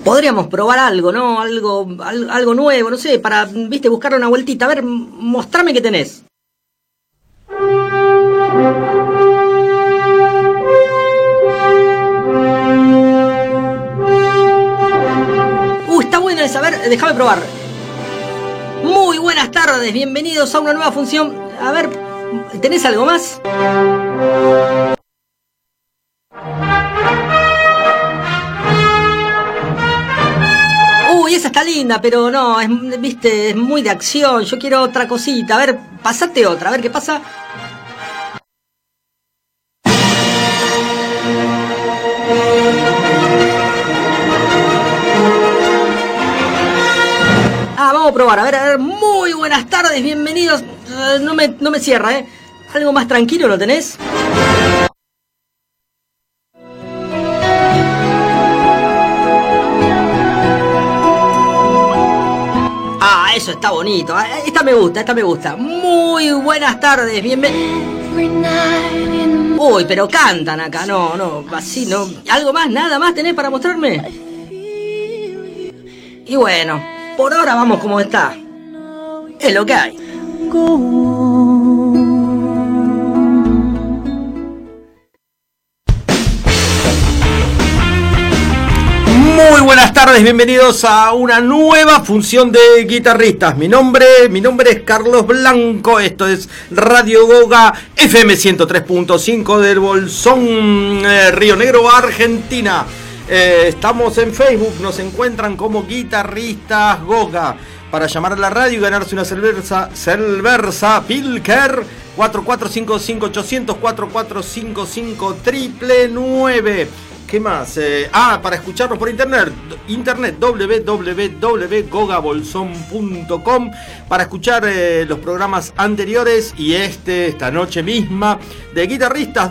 Podríamos probar algo, ¿no? Algo nuevo, no sé, para, viste, buscar una vueltita. A ver, mostrame qué tenés. Está buena esa, a ver, déjame probar. Muy buenas tardes, bienvenidos a una nueva función. A ver, ¿tenés algo más? Uy, esa está linda, pero no, viste, es muy de acción. Yo quiero otra cosita. A ver, pasate otra, a ver qué pasa. Vamos a probar, a ver, muy buenas tardes, bienvenidos. No me cierra, ¿eh? ¿Algo más tranquilo lo tenés? Eso está bonito. Esta me gusta. Muy buenas tardes, bienvenidos. Uy, pero cantan acá, no, así no. ¿Algo más, nada más tenés para mostrarme? Y bueno, por ahora vamos como está. Es lo que hay. Muy buenas tardes, bienvenidos a una nueva función de guitarristas. Mi nombre es Carlos Blanco, esto es Radio Goga FM 103.5 del Bolsón, Río Negro, Argentina. Estamos en Facebook, nos encuentran como Guitarristas Goga. Para llamar a la radio y ganarse una cerveza Pilker 4455 4455 999. ¿Qué más? Para escucharnos por internet www.gogabolson.com, para escuchar los programas anteriores y esta noche misma de guitarristas,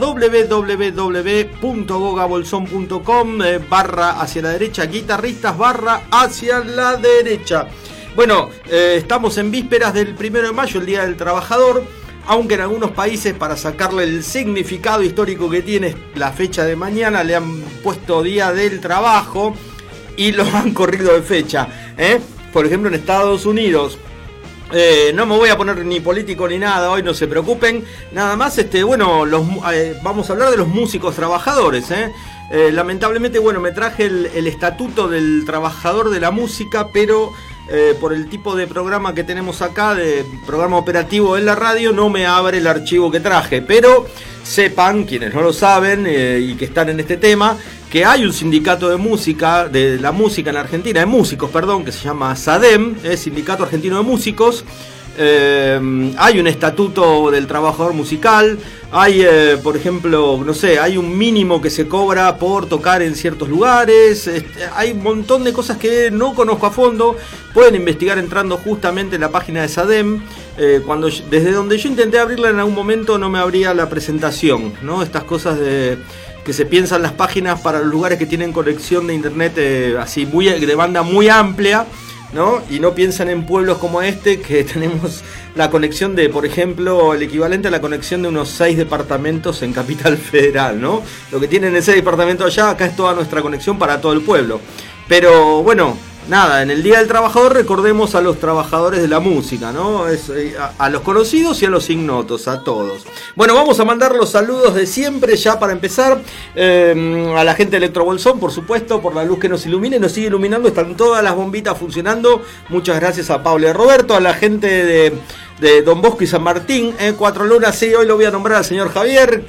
www.gogabolson.com barra hacia la derecha, guitarristas barra hacia la derecha. Bueno, estamos en vísperas del 1 de mayo, el Día del Trabajador. Aunque en algunos países, para sacarle el significado histórico que tiene la fecha de mañana, le han puesto Día del Trabajo y lo han corrido de fecha. Por ejemplo, en Estados Unidos. No me voy a poner ni político ni nada hoy, no se preocupen. Nada más, vamos a hablar de los músicos trabajadores. Lamentablemente, me traje el estatuto del trabajador de la música, pero por el tipo de programa que tenemos acá, de programa operativo en la radio, no me abre el archivo que traje. Pero sepan, quienes no lo saben y que están en este tema, que hay un sindicato de música, de la música en Argentina, de músicos, perdón, que se llama SADEM, Sindicato Argentino de Músicos. Hay un estatuto del trabajador musical. Hay, por ejemplo, no sé, hay un mínimo que se cobra por tocar en ciertos lugares. Hay un montón de cosas que no conozco a fondo. Pueden investigar entrando justamente en la página de SADEM. Desde donde yo intenté abrirla en algún momento no me abría la presentación, ¿no? Estas cosas que se piensan las páginas para los lugares que tienen conexión de internet así de banda muy amplia, ¿no? Y no piensan en pueblos como este, que tenemos la conexión de, por ejemplo, el equivalente a la conexión de unos 6 departamentos en Capital Federal, ¿no? Lo que tienen ese departamento allá, acá es toda nuestra conexión para todo el pueblo. Pero bueno, nada, en el Día del Trabajador recordemos a los trabajadores de la música, ¿no? A los conocidos y a los ignotos, a todos. Bueno, vamos a mandar los saludos de siempre ya para empezar. A la gente de Electrobolsón, por supuesto, por la luz que nos ilumina y nos sigue iluminando. Están todas las bombitas funcionando. Muchas gracias a Pablo y Roberto, a la gente de Don Bosco y San Martín, 4 Lunas, sí, hoy lo voy a nombrar al señor Javier,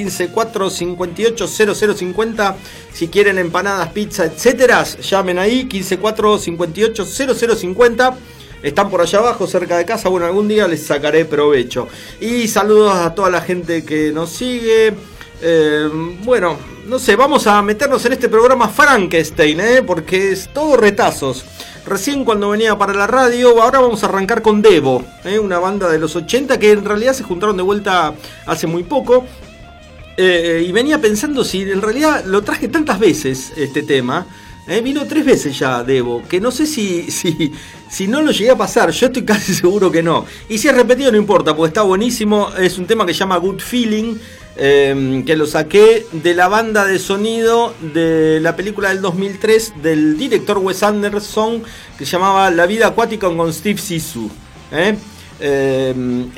154580050, si quieren empanadas, pizza, etcétera, llamen ahí, 154580050, están por allá abajo, cerca de casa, bueno, algún día les sacaré provecho. Y saludos a toda la gente que nos sigue. Bueno, no sé, vamos a meternos en este programa Frankenstein, porque es todo retazos. Recién cuando venía para la radio, ahora vamos a arrancar con Devo, una banda de los 80 que en realidad se juntaron de vuelta hace muy poco. Y venía pensando si en realidad lo traje tantas veces este tema, Vino 3 veces ya Devo, que no sé si no lo llegué a pasar, yo estoy casi seguro que no. Y si es repetido no importa, porque está buenísimo. Es un tema que se llama Good Feeling, que lo saqué de la banda de sonido de la película del 2003 del director Wes Anderson, que se llamaba La vida acuática con Steve Zissou. El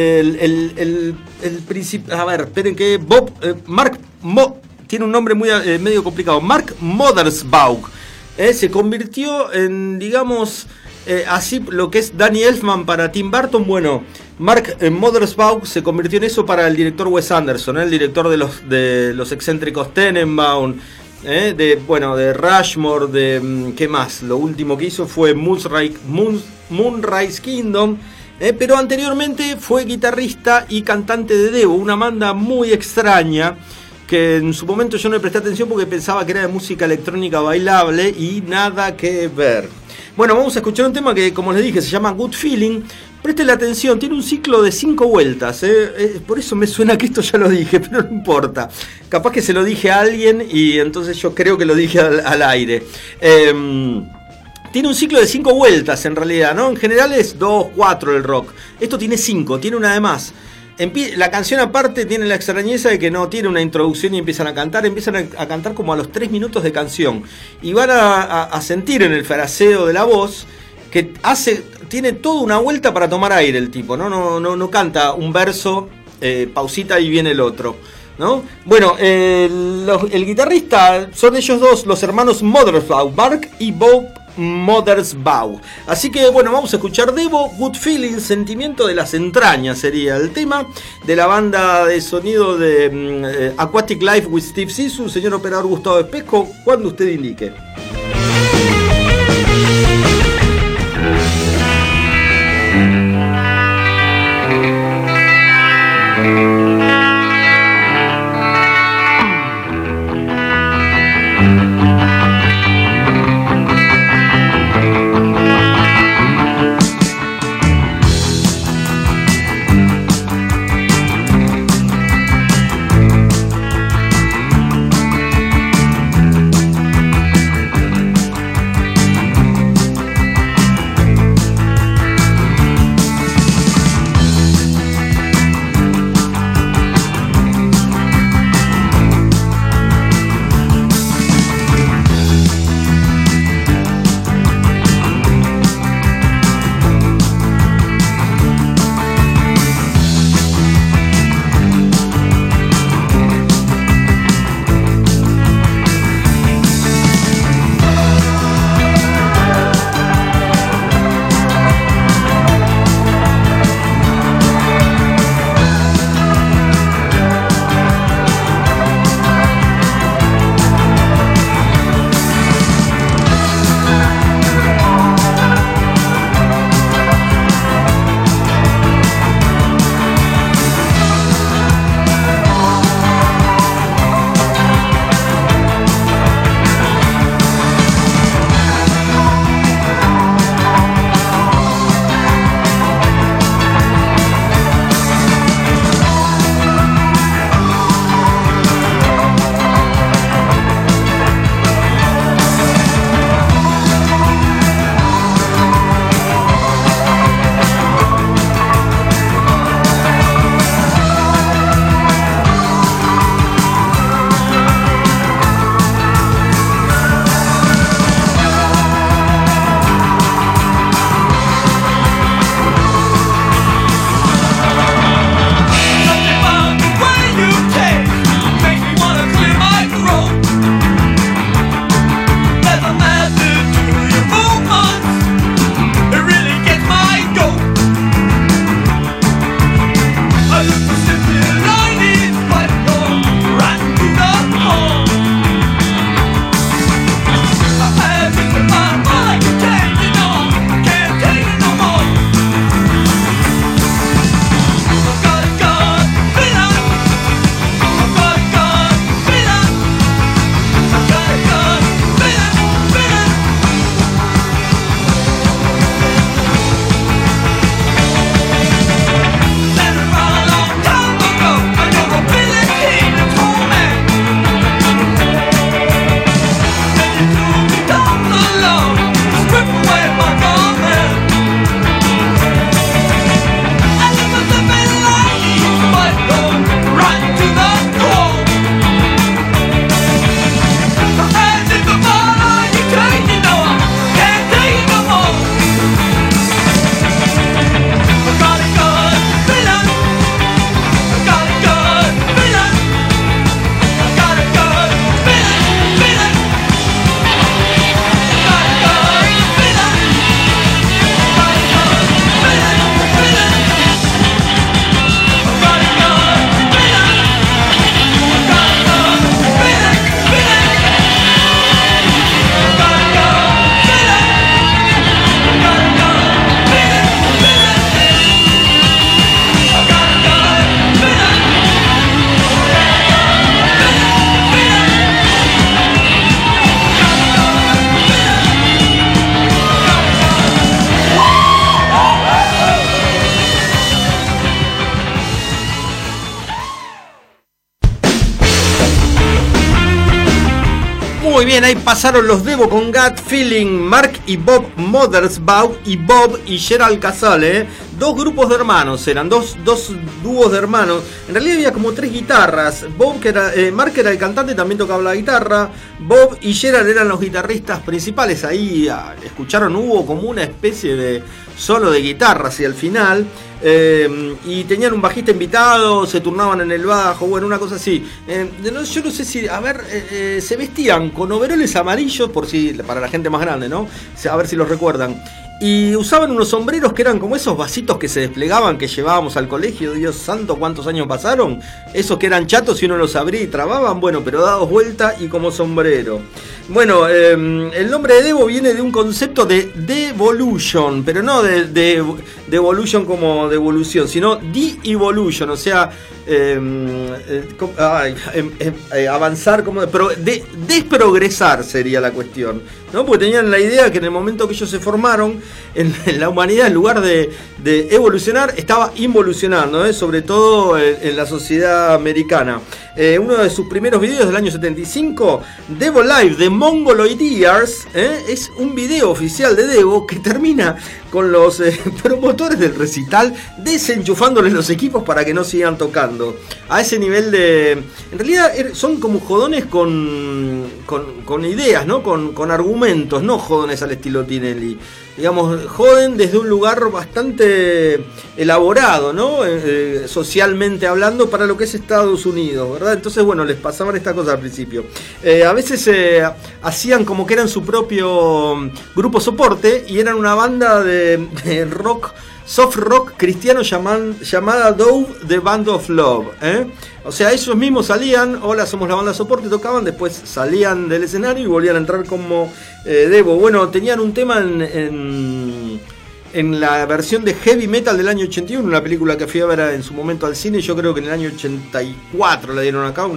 príncipe, a ver, esperen que tiene un nombre muy medio complicado. Mark Mothersbaugh se convirtió en, digamos, así lo que es Danny Elfman para Tim Burton. Bueno, Mark Mothersbaugh se convirtió en eso para el director Wes Anderson, el director de los excéntricos Tenenbaum, de Rushmore, de ¿qué más? Lo último que hizo fue Moonrise Kingdom. Pero anteriormente fue guitarrista y cantante de Devo, una banda muy extraña que en su momento yo no le presté atención porque pensaba que era de música electrónica bailable y nada que ver. Bueno, vamos a escuchar un tema que, como les dije, se llama Good Feeling. Presten atención, tiene un ciclo de 5 vueltas. Por eso me suena que esto ya lo dije, pero no importa. Capaz que se lo dije a alguien y entonces yo creo que lo dije al aire. Tiene un ciclo de 5 vueltas en realidad, ¿no? En general es 2, 4 el rock. Esto tiene 5, tiene una de más. La canción aparte tiene la extrañeza de que no tiene una introducción y empiezan a cantar como a los 3 minutos de canción. Y van a sentir en el fraseo de la voz que tiene toda una vuelta para tomar aire el tipo, ¿no? No canta un verso, pausita y viene el otro, ¿no? Bueno, el guitarrista son ellos dos, los hermanos Mothersbaugh, Mark y Bob Mothersbaugh. Así que bueno, vamos a escuchar Devo, Good Feeling, Sentimiento de las Entrañas sería el tema de la banda de sonido de Aquatic Life with Steve Zissou. Señor operador Gustavo Espesco, cuando usted indique. Muy bien, ahí pasaron los Devo con Gut Feeling, Mark y Bob Mothersbaugh y Bob y Gerald Casale, dos grupos de hermanos, eran dos dúos de hermanos. En realidad había como tres guitarras. Mark era el cantante, también tocaba la guitarra. Bob y Gerald eran los guitarristas principales. Ahí escucharon, hubo como una especie de solo de guitarra hacia el final. Y tenían un bajista invitado, se turnaban en el bajo, bueno, una cosa así. Yo no sé si, se vestían con overoles amarillos, para la gente más grande, ¿no? A ver si los recuerdan. Y usaban unos sombreros que eran como esos vasitos que se desplegaban, que llevábamos al colegio. Dios santo, ¿cuántos años pasaron? Esos que eran chatos y uno los abría y trababan, bueno, pero dados vuelta y como sombrero. Bueno, el nombre de Devo viene de un concepto de devolution, pero no de devolution como devolución, sino de-evolution, o sea, avanzar, desprogresar sería la cuestión, ¿no? Porque tenían la idea que en el momento que ellos se formaron, en la humanidad, en lugar de evolucionar, estaba involucionando, sobre todo en la sociedad americana. Uno de sus primeros videos del año 75, Devo Live de Mongoloid Ears, es un video oficial de Devo que termina con los promotores del recital desenchufándoles los equipos para que no sigan tocando. A ese nivel de... En realidad son como jodones con ideas, ¿no? Con argumentos, no jodones al estilo Tinelli. Digamos, joden desde un lugar bastante elaborado, ¿no? Socialmente hablando, para lo que es Estados Unidos, ¿verdad? Entonces, bueno, les pasaban esta cosa al principio. A veces hacían como que eran su propio grupo soporte y eran una banda de rock, soft rock cristiano llamada Dove, The Band of Love, O sea, ellos mismos salían, hola, somos la banda soporte, tocaban, después salían del escenario y volvían a entrar como Devo. Bueno, tenían un tema en la versión de Heavy Metal del año 81, una película que fui a ver en su momento al cine. Yo creo que en el año 84 la dieron acá,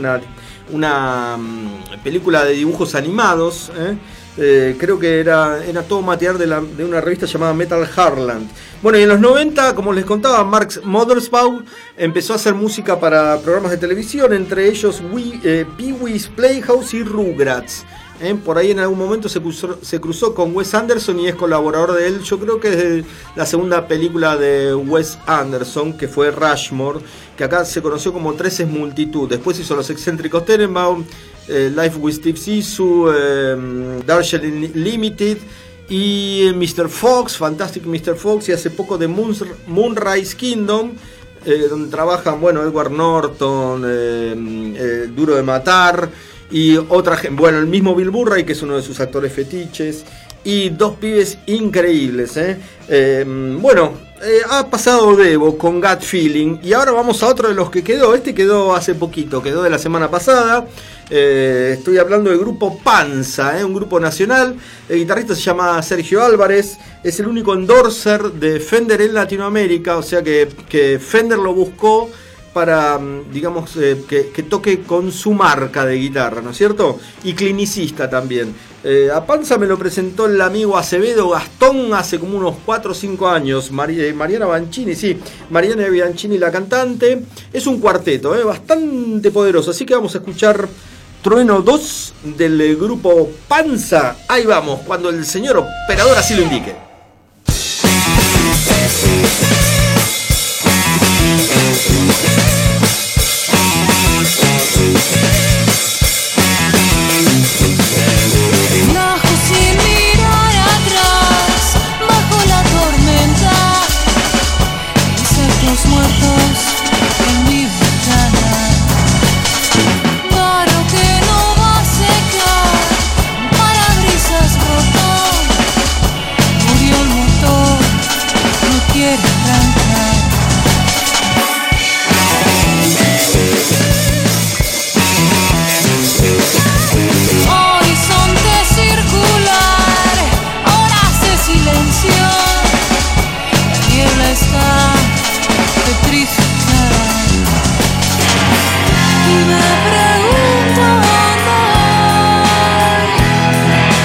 una película de dibujos animados, creo que era todo material de una revista llamada Metal Heartland. Bueno, y en los 90, como les contaba, Mark Mothersbaugh empezó a hacer música para programas de televisión, entre ellos Pee-wee's Playhouse y Rugrats. Por ahí en algún momento se cruzó con Wes Anderson y es colaborador de él. Yo creo que es la segunda película de Wes Anderson, que fue Rushmore, que acá se conoció como 13 es multitud. Después hizo Los excéntricos Tenenbaum, Life with Steve Zissou, Darjeeling Limited y Mr. Fox, Fantastic Mr. Fox, y hace poco de Moonrise Kingdom, donde trabajan, bueno, Edward Norton, Duro de Matar, y otra, bueno, el mismo Bill Murray, que es uno de sus actores fetiches, y dos pibes increíbles, ha pasado Devo con Gut Feeling, y ahora vamos a otro de los que quedó. Este quedó hace poquito, quedó de la semana pasada. Estoy hablando del grupo Panza, un grupo nacional. El guitarrista se llama Sergio Álvarez, es el único endorser de Fender en Latinoamérica, o sea que Fender lo buscó para, digamos, que toque con su marca de guitarra, ¿no es cierto? Y clinicista también. A Panza me lo presentó el amigo Acevedo Gastón hace como unos 4 o 5 años. Mariana Bianchini, sí, Mariana Bianchini, la cantante. Es un cuarteto, bastante poderoso, así que vamos a escuchar Trueno 2 del grupo Panza. Ahí vamos, cuando el señor operador así lo indique.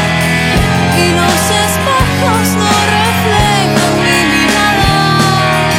Y los espejos no reflejan mi mirada.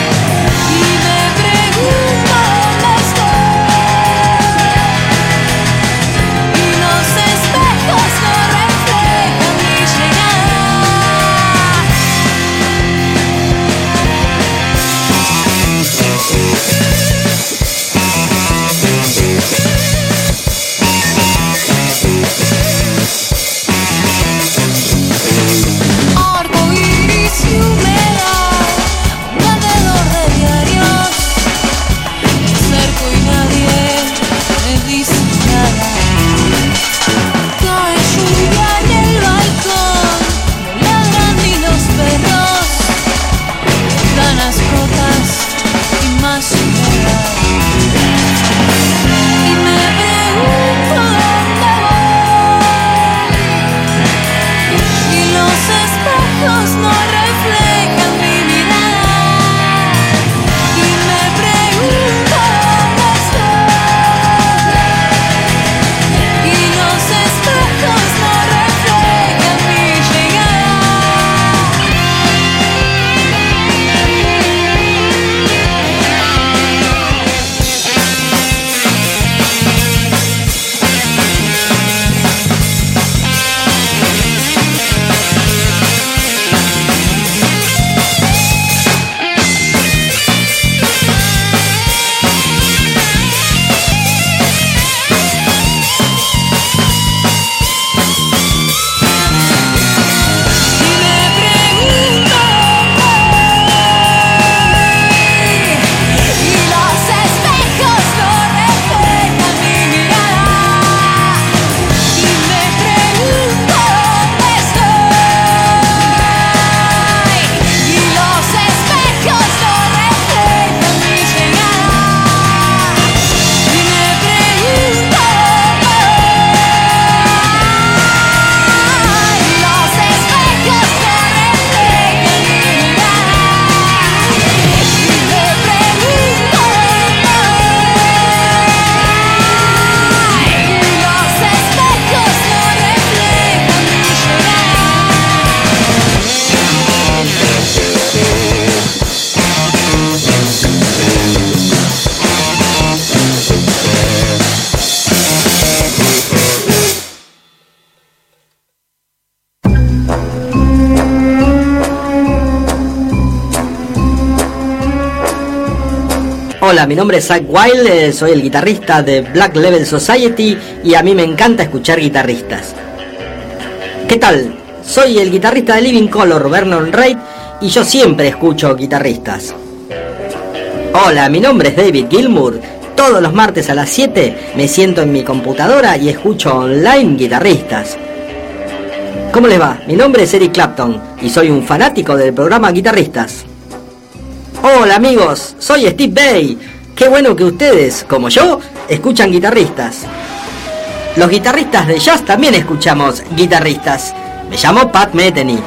Hola, mi nombre es Zach Wilde, soy el guitarrista de Black Label Society y a mí me encanta escuchar guitarristas. ¿Qué tal? Soy el guitarrista de Living Colour, Vernon Reid, y yo siempre escucho guitarristas. Hola, mi nombre es David Gilmour. Todos los martes a las 7 me siento en mi computadora y escucho online guitarristas. ¿Cómo les va? Mi nombre es Eric Clapton y soy un fanático del programa Guitarristas. Hola amigos, soy Steve Bay. Qué bueno que ustedes, como yo, escuchan guitarristas. Los guitarristas de jazz también escuchamos guitarristas. Me llamo Pat Metheny.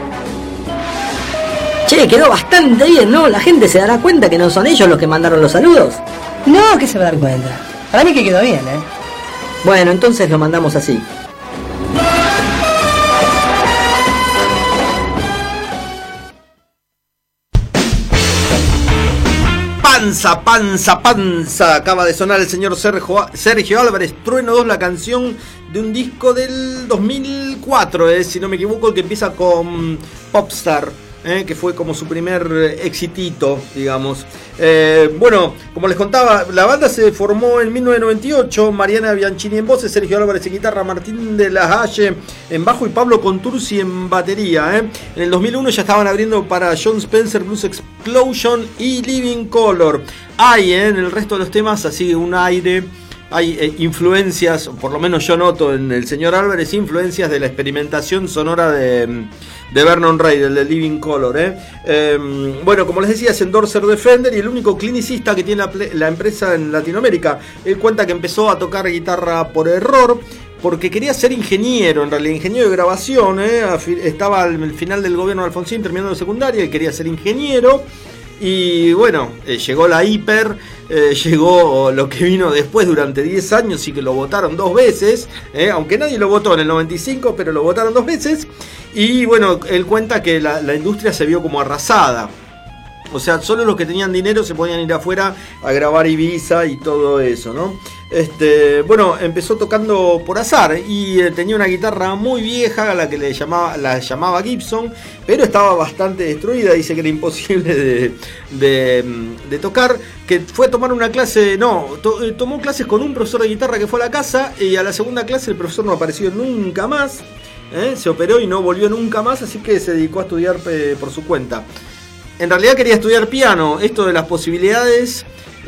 Che, quedó bastante bien, ¿no? La gente se dará cuenta que no son ellos los que mandaron los saludos. No, que se va a dar cuenta. Para mí que quedó bien, ¿eh? Bueno, entonces lo mandamos así. Panza. Acaba de sonar el señor Sergio Álvarez, Trueno 2, la canción de un disco del 2004, si no me equivoco, el que empieza con Popstar, que fue como su primer exitito, digamos. Bueno, como les contaba, la banda se formó en 1998, Mariana Bianchini en voces, Sergio Álvarez en guitarra, Martín de la Haye en bajo y Pablo Contursi en batería. En el 2001 ya estaban abriendo para Jon Spencer, Blues Explosion y Living Colour. Hay en el resto de los temas así un aire, hay influencias, por lo menos yo noto en el señor Álvarez, influencias de la experimentación sonora de Vernon Reid, el de Living Colour. Bueno, como les decía, es endorser de Fender y el único clinicista que tiene la empresa en Latinoamérica. Él cuenta que empezó a tocar guitarra por error, porque quería ser ingeniero, en realidad, ingeniero de grabación. Estaba al final del gobierno de Alfonsín, terminando de secundaria, y quería ser ingeniero. Y bueno, llegó la hiper, llegó lo que vino después durante 10 años y que lo votaron 2 veces, aunque nadie lo votó en el 95, pero lo votaron 2 veces. Y bueno, él cuenta que la industria se vio como arrasada. O sea, solo los que tenían dinero se podían ir afuera a grabar Ibiza y todo eso, ¿no? Bueno, empezó tocando por azar y tenía una guitarra muy vieja a la que la llamaba Gibson, pero estaba bastante destruida, dice que era imposible de tocar, que fue a tomar una clase, tomó clases con un profesor de guitarra que fue a la casa, y a la segunda clase el profesor no apareció nunca más, se operó y no volvió nunca más, así que se dedicó a estudiar por su cuenta. En realidad quería estudiar piano, esto de las posibilidades,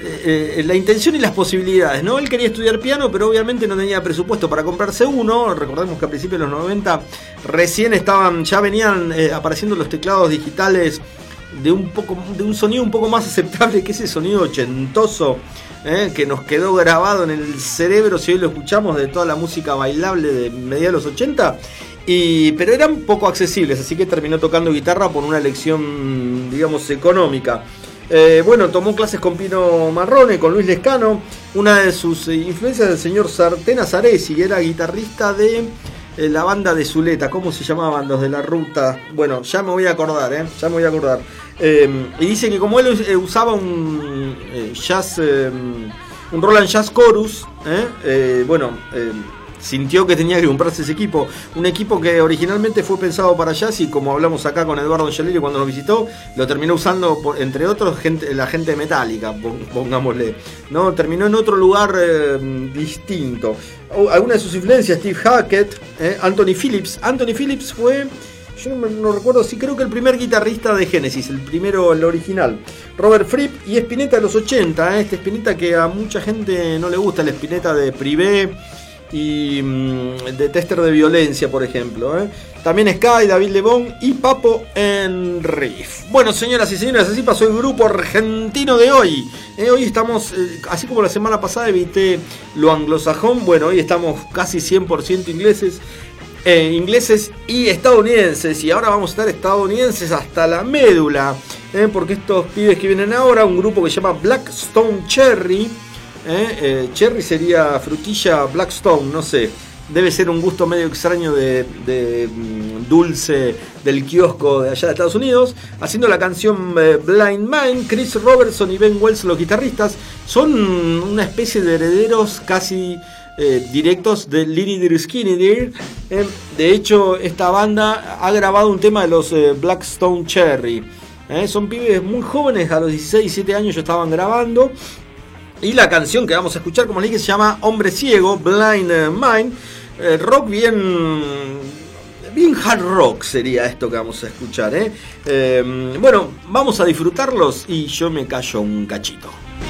la intención y las posibilidades, ¿no? Él quería estudiar piano, pero obviamente no tenía presupuesto para comprarse uno. Recordemos que a principios de los 90 recién ya venían apareciendo los teclados digitales de un sonido un poco más aceptable que ese sonido ochentoso, que nos quedó grabado en el cerebro si hoy lo escuchamos, de toda la música bailable de mediados de los 80. Pero eran poco accesibles, así que terminó tocando guitarra por una elección, digamos, económica. Bueno, tomó clases con Pino Marrone, con Luis Lescano. Una de sus influencias del señor Sartén Zaresi, que era guitarrista de la banda de Zuleta. ¿Cómo se llamaban los de la ruta? Bueno, ya me voy a acordar, y dice que como él usaba un jazz, un Roland Jazz Chorus, sintió que tenía que comprarse ese equipo, un equipo que originalmente fue pensado para jazz, y como hablamos acá con Eduardo Angelilli cuando nos visitó, lo terminó usando entre otros la gente Metallica, pongámosle, ¿no? Terminó en otro lugar distinto. Alguna de sus influencias: Steve Hackett, Anthony Phillips. Anthony Phillips fue, yo no recuerdo, sí, creo que el primer guitarrista de Genesis, el primero, el original. Robert Fripp y Spinetta de los 80, este Spinetta que a mucha gente no le gusta, el Spinetta de Privé y de Tester de Violencia, por ejemplo. También Sky, David Lebón y Papo en riff. Bueno, señoras y señores, así pasó el grupo argentino de hoy. Hoy estamos, así como la semana pasada evité lo anglosajón, bueno, hoy estamos casi 100% ingleses y estadounidenses, y ahora vamos a estar estadounidenses hasta la médula, porque estos pibes que vienen ahora, un grupo que se llama Blackstone Cherry, cherry sería frutilla, Blackstone, no sé, debe ser un gusto medio extraño de dulce del kiosco de allá de Estados Unidos, haciendo la canción Blind Man. Chris Robertson y Ben Wells, los guitarristas, son una especie de herederos casi directos de Little Deer Skinny Deer. De hecho, esta banda ha grabado un tema de los Blackstone Cherry. Son pibes muy jóvenes, a los 16, 17 años ya estaban grabando. Y la canción que vamos a escuchar, como les dije, se llama Hombre Ciego, Blind Mind. Rock bien hard rock sería esto que vamos a escuchar. Bueno, vamos a disfrutarlos y yo me callo un cachito.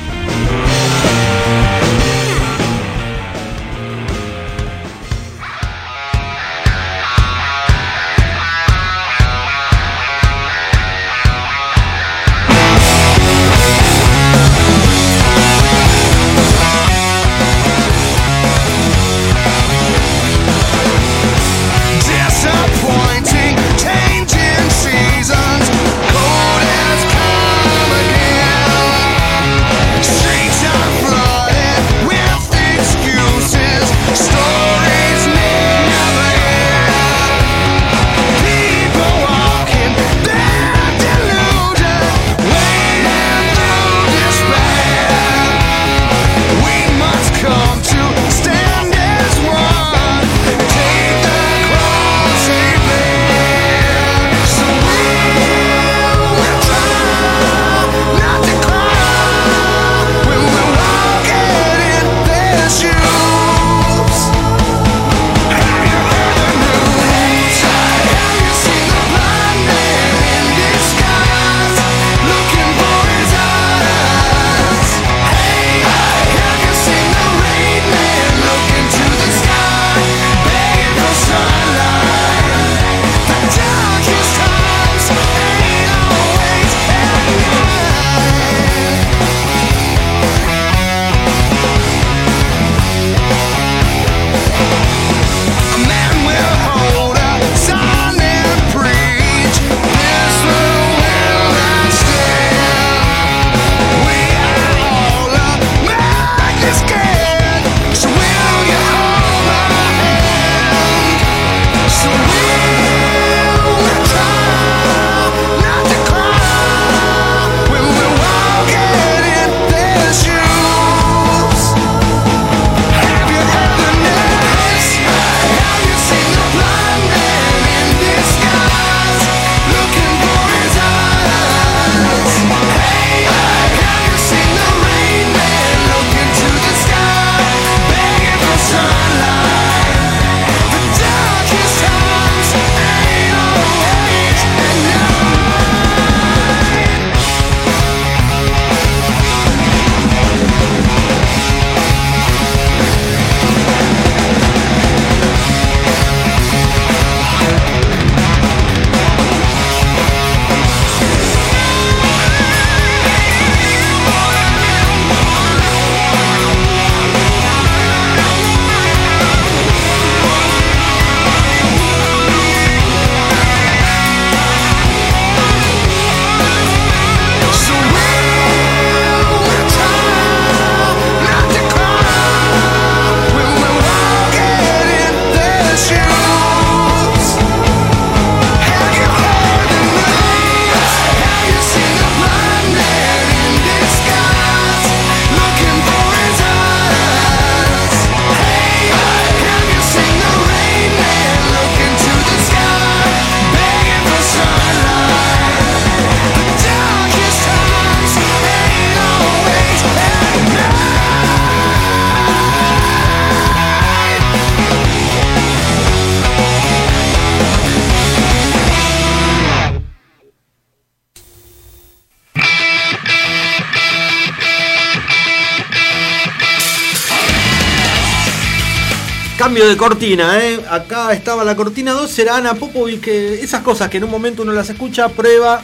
Cambio de cortina, acá estaba la cortina 2, era Ana Popovic, que esas cosas que en un momento uno las escucha, prueba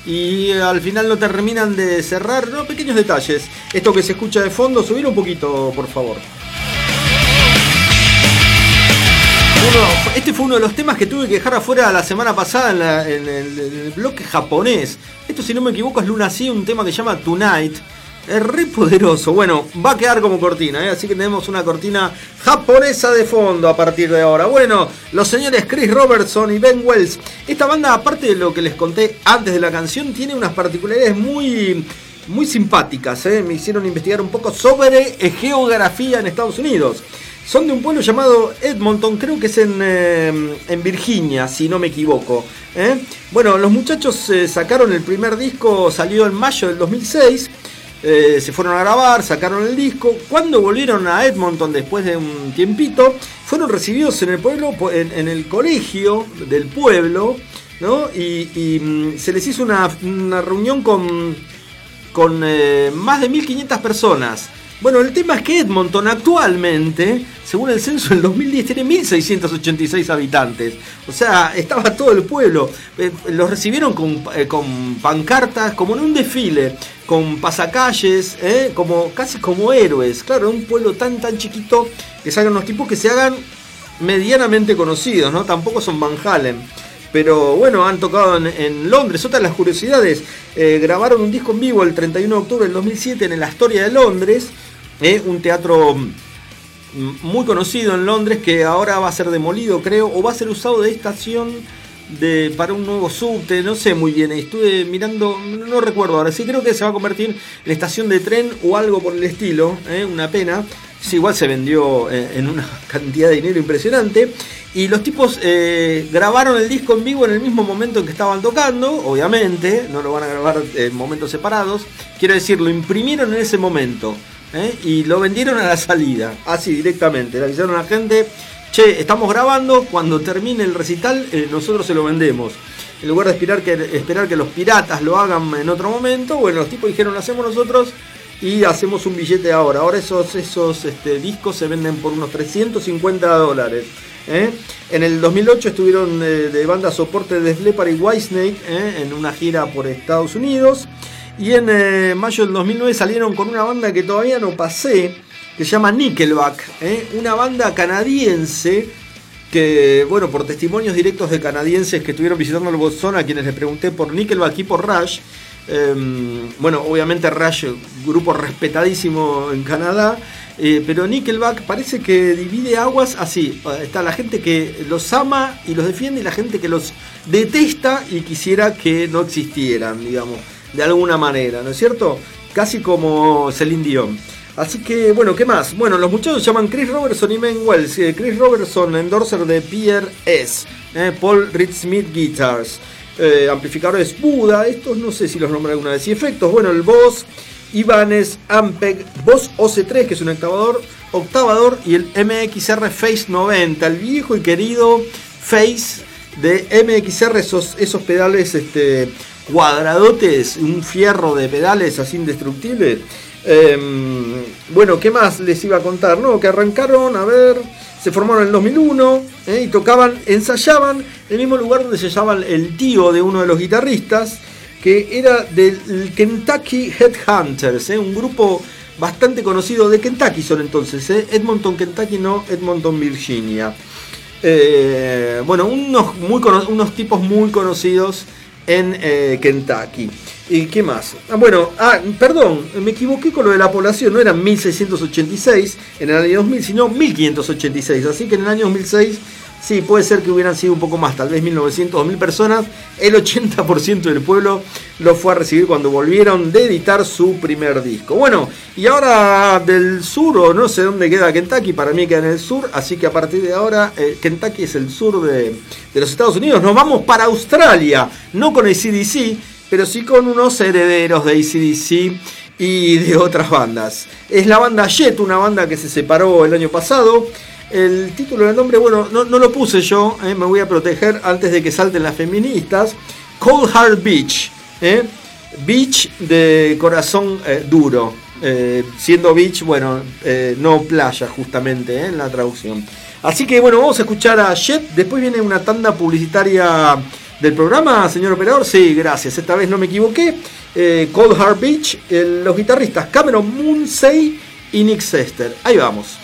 y al final no terminan de cerrar, no, pequeños detalles. Esto que se escucha de fondo, subir un poquito, por favor. Este fue uno de los temas que tuve que dejar afuera la semana pasada en el bloque japonés. Esto, si no me equivoco, es Luna Sea, un tema que se llama Tonight. Es re poderoso. Bueno, va a quedar como cortina, así que tenemos una cortina japonesa de fondo a partir de ahora. Bueno, los señores Chris Robertson y Ben Wells. Esta banda, aparte de lo que les conté antes de la canción, tiene unas particularidades muy simpáticas. Me hicieron investigar un poco sobre geografía en Estados Unidos. Son de un pueblo llamado Edmonton, creo que es en Virginia, si no me equivoco. Bueno, los muchachos sacaron el primer disco, salió en mayo del 2006. Se fueron a grabar, sacaron el disco. Cuando volvieron a Edmonton después de un tiempito, fueron recibidos en el pueblo, en el colegio del pueblo, ¿no? Y se les hizo una reunión con más de 1500 personas. Bueno, el tema es que Edmonton actualmente, según el censo del 2010, tiene 1686 habitantes. O sea, estaba todo el pueblo. Los recibieron con pancartas, como en un desfile, con pasacalles, casi como héroes. Claro, un pueblo tan chiquito que salgan unos tipos que se hagan medianamente conocidos, ¿no? Tampoco son Van Halen. Pero bueno, han tocado en Londres. Otra de las curiosidades, grabaron un disco en vivo el 31 de octubre del 2007 en el Astoria de Londres, un teatro muy conocido en Londres que ahora va a ser demolido, creo, o va a ser usado de estación para un nuevo subte, no sé muy bien, estuve mirando, no recuerdo ahora, sí creo que se va a convertir en estación de tren o algo por el estilo, una pena. Sí, igual se vendió en una cantidad de dinero impresionante. Y los tipos grabaron el disco en vivo en el mismo momento en que estaban tocando, obviamente, no lo van a grabar en momentos separados. Quiero decir, lo imprimieron en ese momento y lo vendieron a la salida, así directamente. Le avisaron a la gente, che, estamos grabando, cuando termine el recital nosotros se lo vendemos. En lugar de esperar que los piratas lo hagan en otro momento, bueno, los tipos dijeron, lo hacemos nosotros y hacemos un billete ahora. Ahora esos discos se venden por unos $350. En el 2008 estuvieron de banda soporte de Def Leppard y Whitesnake en una gira por Estados Unidos. Y en mayo del 2009 salieron con una banda que todavía no pasé, que se llama Nickelback, una banda canadiense que, bueno, por testimonios directos de canadienses que estuvieron visitando el Boston, a quienes les pregunté por Nickelback y por Rush. Bueno, obviamente Rush, grupo respetadísimo en Canadá, pero Nickelback parece que divide aguas así. Está la gente que los ama y los defiende y la gente que los detesta y quisiera que no existieran, digamos, de alguna manera, ¿no es cierto? Casi como Celine Dion. Así que, bueno, ¿qué más? Bueno, los muchachos se llaman Chris Robertson y Ben Wells. Chris Robertson, endorser de PRS, Paul Reed Smith Guitars. Amplificadores Buda, estos no sé si los nombré alguna vez. Y efectos, bueno, el Boss Ibanez Ampeg, Boss OC3, que es un octavador, y el MXR Face 90, el viejo y querido Face de MXR, esos pedales cuadradotes, un fierro de pedales así indestructibles. Bueno, ¿qué más les iba a contar? No, que arrancaron, a ver, se formaron en el 2001 y ensayaban en el mismo lugar donde se llama el tío de uno de los guitarristas, que era del Kentucky Headhunters, un grupo bastante conocido de Kentucky son entonces, Edmonton, Kentucky, no Edmonton, Virginia. Bueno, unos tipos muy conocidos en Kentucky. ¿Y qué más? Perdón, me equivoqué con lo de la población, no eran 1686 en el año 2000, sino 1586, así que en el año 2006 sí, puede ser que hubieran sido un poco más, tal vez 1900, 2000 personas. El 80% del pueblo lo fue a recibir cuando volvieron de editar su primer disco. Bueno, y ahora del sur, o no sé dónde queda Kentucky, para mí queda en el sur, así que a partir de ahora Kentucky es el sur de los Estados Unidos. Nos vamos para Australia, no con AC/DC, pero sí con unos herederos de AC/DC y de otras bandas. Es la banda Jet, una banda que se separó el año pasado. El título del nombre, bueno, no lo puse yo, me voy a proteger antes de que salten las feministas. Cold Heart Beach, beach de corazón duro, siendo beach, bueno, no playa justamente en la traducción. Así que bueno, vamos a escuchar a Jet, después viene una tanda publicitaria del programa, señor operador. Sí, gracias, esta vez no me equivoqué. Cold Heart Beach, los guitarristas Cameron Munsey y Nick Sester. Ahí vamos.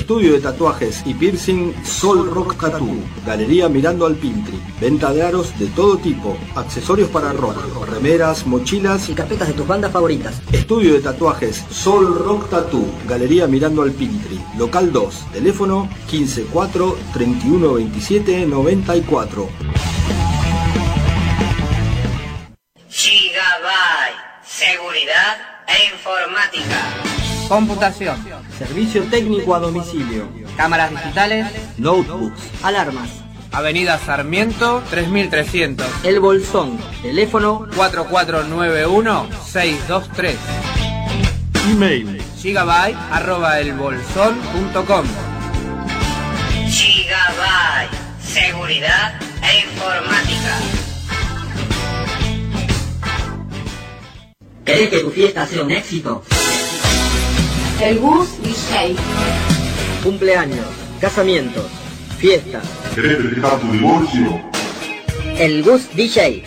Estudio de tatuajes y piercing Sol Rock Tattoo. Galería mirando al Pintri. Venta de aros de todo tipo. Accesorios para rock, remeras, mochilas Y carpetas de tus bandas favoritas. Estudio de tatuajes Sol Rock Tattoo. Galería mirando al Pintri. Local 2. Teléfono 154 31 27 94. Gigabyte. Seguridad e informática. Computación, Servicio técnico a domicilio. cámaras digitales, Notebooks. Alarmas. Avenida Sarmiento 3300, El Bolsón. Teléfono 4491-623. Email. gigabyte@elbolsón.com. Gigabyte. Seguridad e informática. ¿Querés que tu fiesta sea un éxito? El Gus DJ. Cumpleaños, casamientos, fiestas. ¿Querés festejar tu divorcio? El Gus DJ.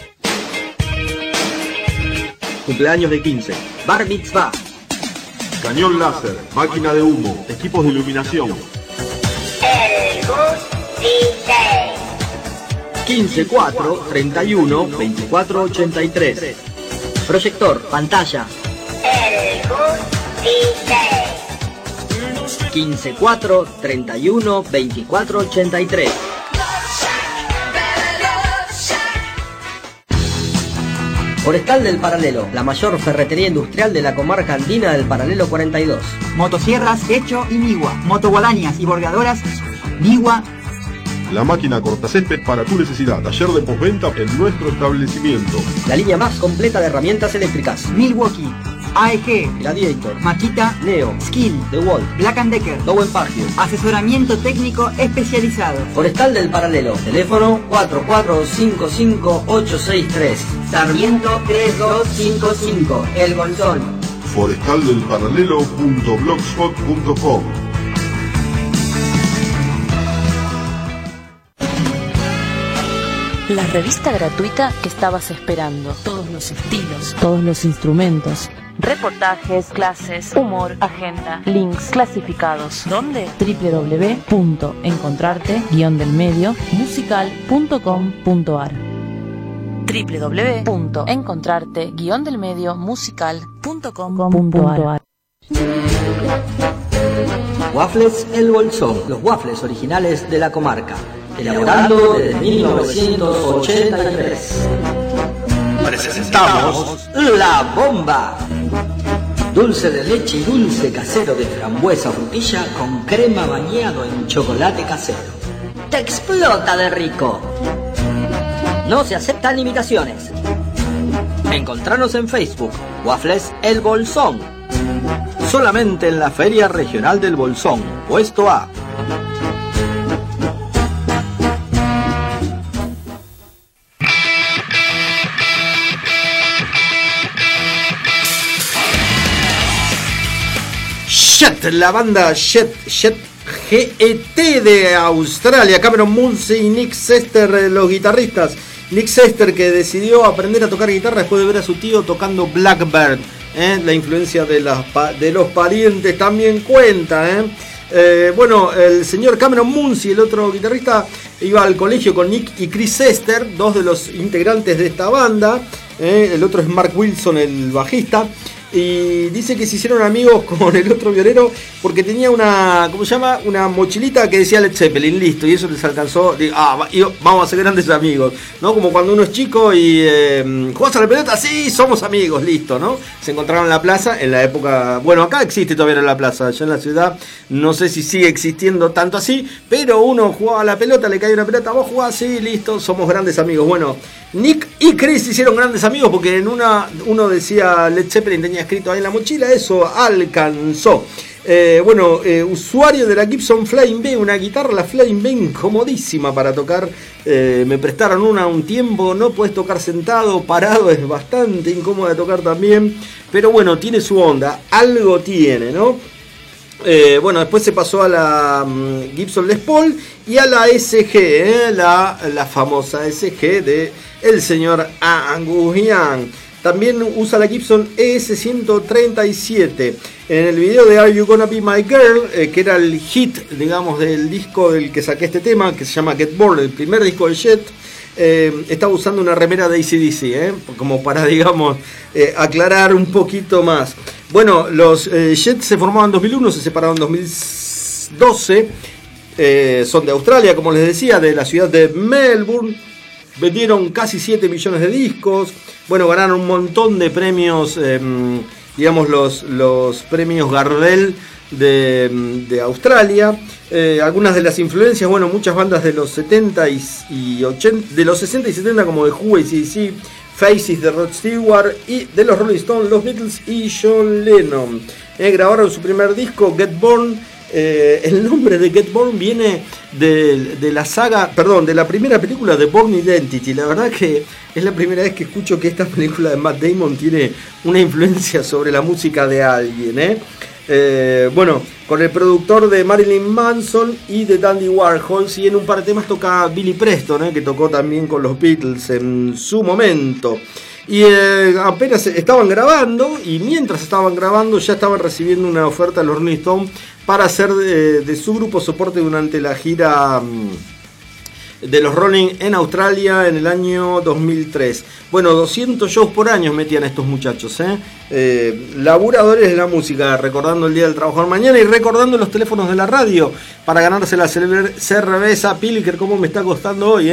Cumpleaños de 15. Bar Mitzvah. Cañón láser, máquina de humo, equipos de iluminación. El Gus DJ. 15 4 31 24 83. Proyector, pantalla. El Gus DJ. 15 4 31 24 83. Forestal del Paralelo, la mayor ferretería industrial de la comarca andina del Paralelo 42. Motosierras Hecho y Nigua, motoguadañas y bordeadoras Nigua. La máquina cortacésped para tu necesidad. Taller de postventa en nuestro establecimiento. La línea más completa de herramientas eléctricas. Milwaukee, AEG, Gladiator, Makita, Neo, Skill, DeWalt, Black & Decker. Lowen Parfium. Asesoramiento técnico especializado. Forestal del Paralelo, teléfono 4455863. Sarmiento 3255, El Bolsón. Forestaldelparalelo.blogspot.com. La revista gratuita que estabas esperando. Todos los estilos, todos los instrumentos. Reportajes, clases, humor, agenda, links, clasificados. ¿Dónde? www.encontrarte-delmedio-musical.com.ar www.encontrarte-delmedio-musical.com.ar Waffles El Bolsón, los waffles originales de la comarca. Elaborando desde 1983. Presentamos La Bomba. Dulce de leche y dulce casero de frambuesa frutilla con crema bañado en chocolate casero. ¡Te explota de rico! No se aceptan imitaciones. Encontranos en Facebook, Waffles El Bolsón. Solamente en la Feria Regional del Bolsón, puesto A. Jet, la banda Jet GET de Australia. Cameron Munsey y Nick Sester, los guitarristas. Nick Sester, que decidió aprender a tocar guitarra después de ver a su tío tocando Blackbird. La influencia de los parientes también cuenta. Bueno, el señor Cameron Munsey, el otro guitarrista, iba al colegio con Nick y Chris Sester, dos de los integrantes de esta banda. El otro es Mark Wilson, el bajista. Y dice que se hicieron amigos con el otro violero porque tenía una, ¿cómo se llama? Una mochilita que decía Led Zeppelin, listo, y eso les alcanzó. Vamos a ser grandes amigos, ¿no? Como cuando uno es chico y ¿jugás a la pelota? Sí, somos amigos, listo, ¿no? Se encontraron en la plaza en la época, bueno, acá existe todavía la plaza, allá en la ciudad, no sé si sigue existiendo tanto así, pero uno jugaba a la pelota, le caía una pelota, vos jugás, sí, listo, somos grandes amigos. Bueno, Nick y Chris se hicieron grandes amigos porque en uno decía Led Zeppelin, tenía escrito ahí en la mochila, eso alcanzó. Usuario de la Gibson Flying V, una guitarra, la Flying V, incomodísima para tocar. Me prestaron un tiempo, no puedes tocar sentado, parado, es bastante incómoda de tocar también. Pero bueno, tiene su onda, algo tiene, ¿no? Después se pasó a la Gibson Les Paul y a la SG, la famosa SG de el señor Angus Young. También usa la Gibson ES-137. En el video de Are You Gonna Be My Girl, que era el hit, digamos, del disco del que saqué este tema, que se llama Get Bored, el primer disco de Jet, estaba usando una remera de AC/DC, como para, digamos, aclarar un poquito más. Bueno, los Jet se formaron en 2001, se separaron en 2012, son de Australia, como les decía, de la ciudad de Melbourne. Vendieron casi 7 millones de discos. Bueno, ganaron un montón de premios, digamos los premios Gardel de Australia. Algunas de las influencias, bueno, muchas bandas de los 70 y 80, de los 60 y 70 como The Who, AC/DC, Faces de Rod Stewart, y de los Rolling Stones, los Beatles y John Lennon. Grabaron su primer disco, Get Born. El nombre de Get Born viene de la saga, perdón, de la primera película de Born Identity. La verdad que es la primera vez que escucho que esta película de Matt Damon tiene una influencia sobre la música de alguien, bueno, con el productor de Marilyn Manson y de Dandy Warhol, y en un par de temas toca Billy Preston, que tocó también con los Beatles en su momento. Y apenas estaban grabando, y mientras estaban grabando ya estaban recibiendo una oferta de los Rolling Stones para hacer de su grupo soporte durante la gira de los Rolling en Australia en el año 2003. Bueno, 200 shows por año metían estos muchachos, laburadores de la música, recordando el Día del Trabajador mañana y recordando los teléfonos de la radio para ganarse la cerveza Pilker, como me está costando hoy,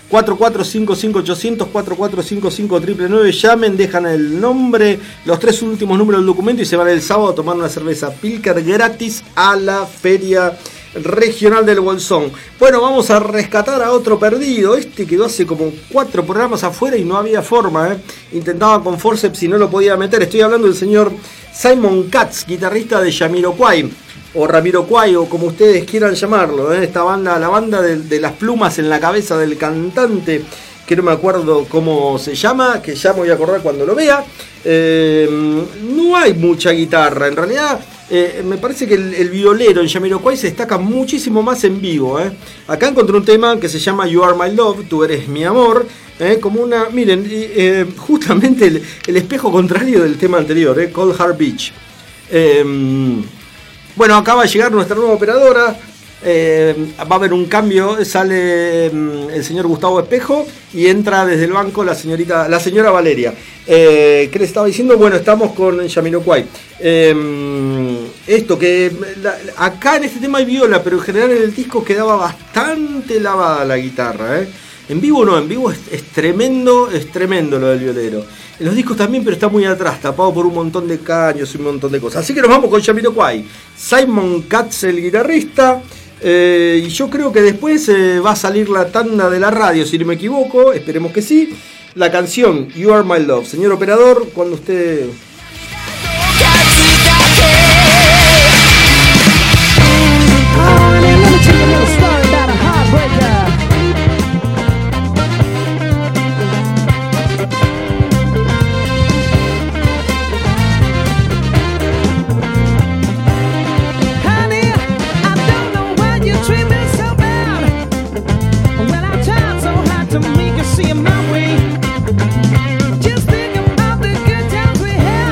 4455-800, 4455-999. Llamen, dejan el nombre, los 3 últimos números del documento y se van el sábado a tomar una cerveza Pilker gratis a la feria regional del Bolsón. Bueno, vamos a rescatar a otro perdido. Este quedó hace como 4 programas afuera y no había forma, Intentaba con forceps y no lo podía meter. Estoy hablando del señor Simon Katz, guitarrista de Jamiroquai, o Ramiroquai, o como ustedes quieran llamarlo, Esta banda, la banda de las plumas en la cabeza del cantante, que no me acuerdo cómo se llama, que ya me voy a acordar cuando lo vea. No hay mucha guitarra, en realidad. Me parece que el violero en Jamiroquai se destaca muchísimo más en vivo, Acá encontré un tema que se llama You Are My Love, Tú Eres Mi Amor, como una, miren, justamente el espejo contrario del tema anterior, Cold Heart Beach. Bueno, acaba de llegar nuestra nueva operadora. Va a haber un cambio, sale el señor Gustavo Espejo y entra desde el banco la señora Valeria. ¿Qué le estaba diciendo? Bueno, estamos con Jamiroquai. Esto que acá en este tema hay viola, pero en general en el disco quedaba bastante lavada la guitarra, En vivo no, en vivo es tremendo lo del violero. En los discos también, pero está muy atrás, tapado por un montón de caños y un montón de cosas. Así que nos vamos con Jamiroquai. Simon Katz, el guitarrista. Y yo creo que después va a salir la tanda de la radio, si no me equivoco, esperemos que sí. La canción You Are My Love. Señor operador, cuando usted... See my way. Just think about the good times we had.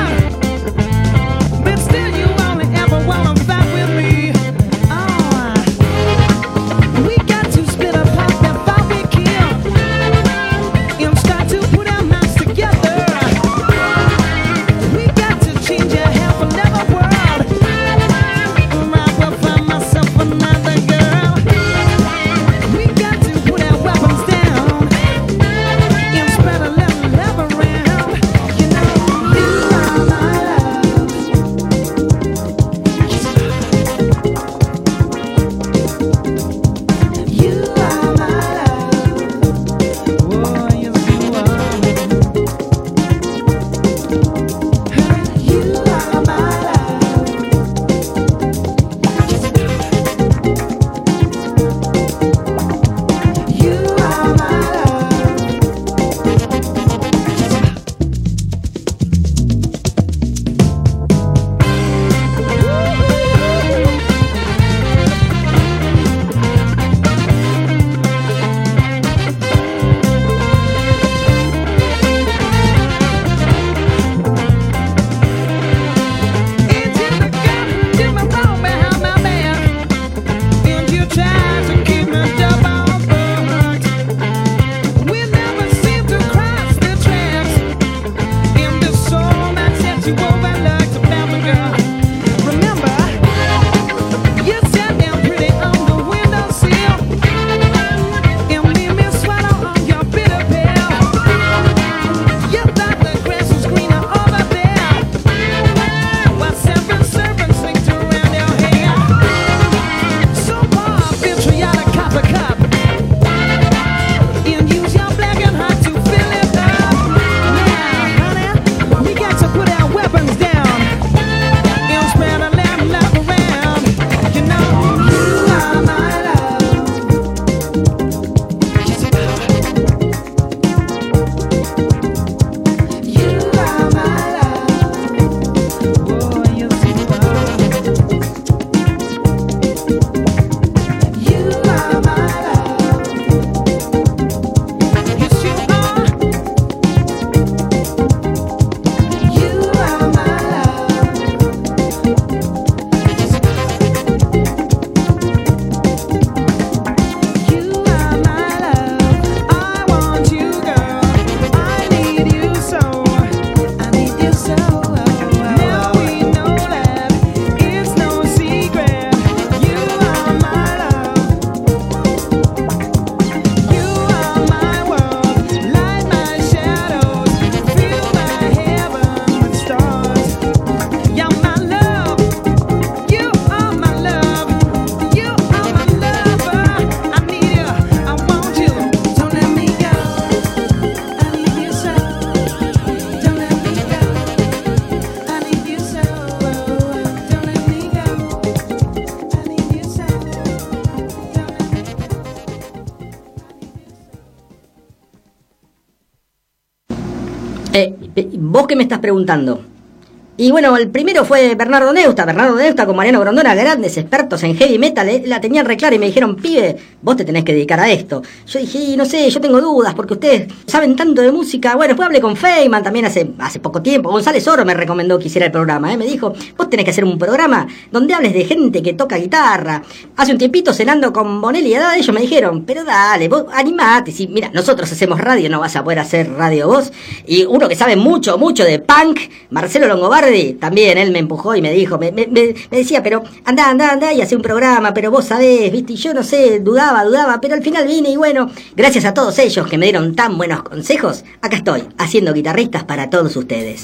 ¿Vos qué me estás preguntando? Y bueno, el primero fue Bernardo Neusta con Mariano Grondona, grandes expertos en heavy metal, la tenían re clara y me dijeron, pibe, vos te tenés que dedicar a esto. Yo dije, no sé, yo tengo dudas porque ustedes saben tanto de música. Bueno, después hablé con Feynman también hace poco tiempo. González Oro me recomendó que hiciera el programa, me dijo, vos tenés que hacer un programa donde hables de gente que toca guitarra. Hace un tiempito cenando con Bonelli y Haddad, ellos me dijeron, pero dale, vos animate, si mira, nosotros hacemos radio, no vas a poder hacer radio vos. Y uno que sabe mucho de punk, Marcelo Longobardi, también él me empujó y me dijo, me decía, pero anda y hace un programa, pero vos sabés, viste, y yo no sé, dudaba, pero al final vine y bueno, gracias a todos ellos que me dieron tan buenos consejos, acá estoy, haciendo guitarristas para todos ustedes.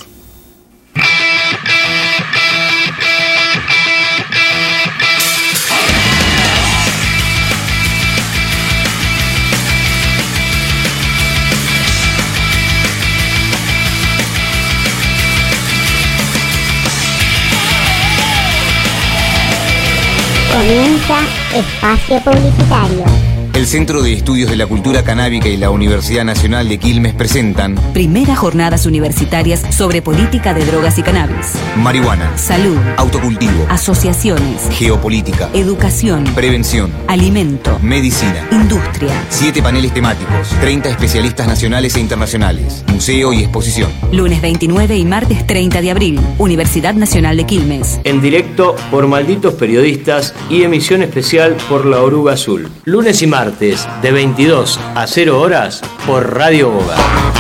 Comienza Espacio Publicitario. El Centro de Estudios de la Cultura Canábica y la Universidad Nacional de Quilmes presentan Primeras jornadas universitarias sobre política de drogas y cannabis. Marihuana, salud, autocultivo, asociaciones, geopolítica, educación, prevención, alimento, medicina, industria. 7 paneles temáticos, 30 especialistas nacionales e internacionales, museo y exposición. Lunes 29 y martes 30 de abril, Universidad Nacional de Quilmes. En directo por Malditos Periodistas y emisión especial por La Oruga Azul. Lunes y martes de 22 a 0 horas por Radio Boga.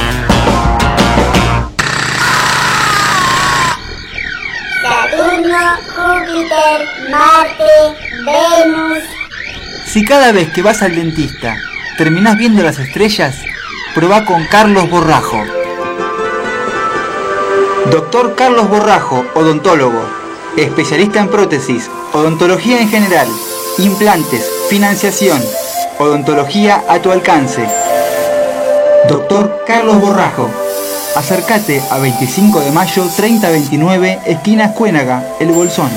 Saturno, Júpiter, Marte, Venus. Si cada vez que vas al dentista terminás viendo las estrellas, probá con Carlos Borrajo. Doctor Carlos Borrajo, odontólogo, especialista en prótesis, odontología en general, implantes, financiación, odontología a tu alcance. Doctor Carlos Borrajo. Acércate a 25 de mayo 3029, esquina Escuénaga, El Bolsón.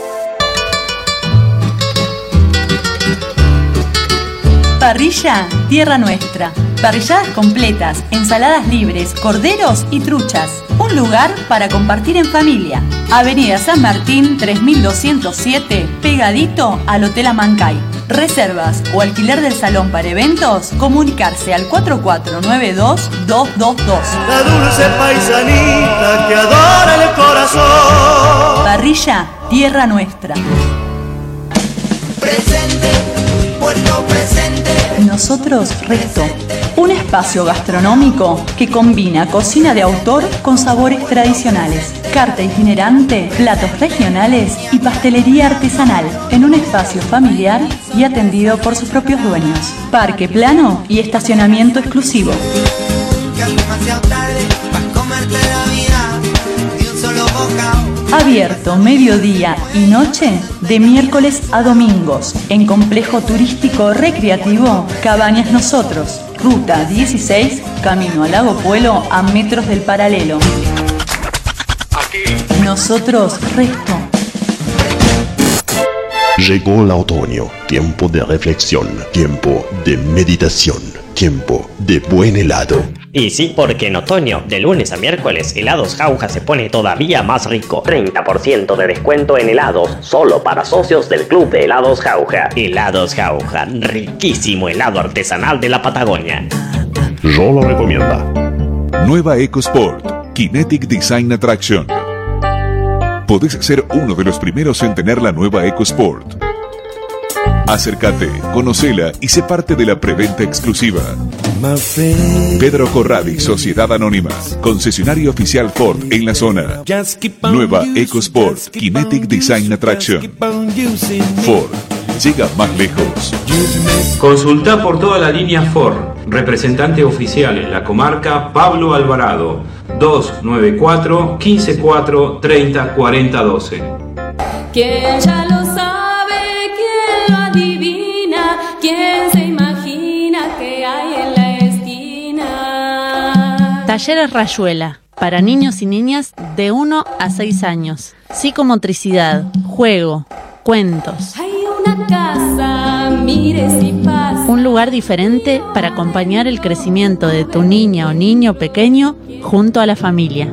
Parrilla Tierra Nuestra. Parrilladas completas, ensaladas libres, corderos y truchas. Un lugar para compartir en familia. Avenida San Martín 3207, pegadito al Hotel Amancay. Reservas o alquiler del salón para eventos, comunicarse al 4492-222. La dulce paisanita que adora el corazón. Parrilla Tierra Nuestra. Presente, puerto presente. Nosotros Resto, un espacio gastronómico que combina cocina de autor con sabores tradicionales, carta itinerante, platos regionales y pastelería artesanal, en un espacio familiar y atendido por sus propios dueños. Parque plano y estacionamiento exclusivo. Abierto mediodía y noche de miércoles a domingos en Complejo Turístico Recreativo Cabañas Nosotros, Ruta 16, camino al Lago Puelo a metros del Paralelo. Nosotros Resto. Llegó el otoño, tiempo de reflexión, tiempo de meditación, tiempo de buen helado. Y sí, porque en otoño, de lunes a miércoles, Helados Jauja se pone todavía más rico. 30% de descuento en helados, solo para socios del Club de Helados Jauja. Helados Jauja, riquísimo helado artesanal de la Patagonia. Yo lo recomiendo. Nueva EcoSport, Kinetic Design Attraction. Podés ser uno de los primeros en tener la nueva EcoSport. Acércate, conocela y sé parte de la preventa exclusiva. Pedro Corradi, Sociedad Anónima, concesionario oficial Ford en la zona. Nueva EcoSport, Kinetic Design Attraction. Ford, llega más lejos. Consulta por toda la línea Ford. Representante oficial en la comarca, Pablo Alvarado, 294-154-304012. ¿Quién ya lo sabe? ¿Quién lo adivina? ¿Quién se imagina que hay en la esquina? Talleres Rayuela, para niños y niñas de 1 a 6 años. Psicomotricidad, juego, cuentos. Hay una casa mires y pasa. Un lugar diferente para acompañar el crecimiento de tu niña o niño pequeño junto a la familia.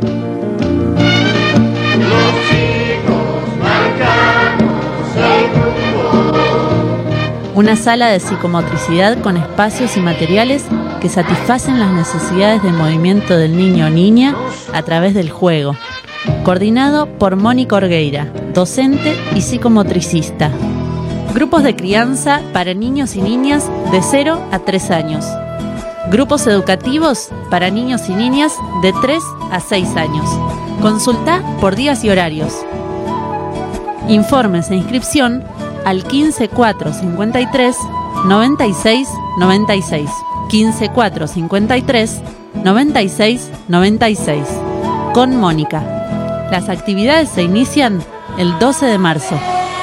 Una sala de psicomotricidad con espacios y materiales que satisfacen las necesidades de movimiento del niño o niña a través del juego. Coordinado por Mónica Orgueira, docente y psicomotricista. Grupos de crianza para niños y niñas de 0 a 3 años. Grupos educativos para niños y niñas de 3 a 6 años. Consulta por días y horarios. Informes e inscripción al 15 4 53 96 96. 15 4 53 96 96. Con Mónica. Las actividades se inician el 12 de marzo.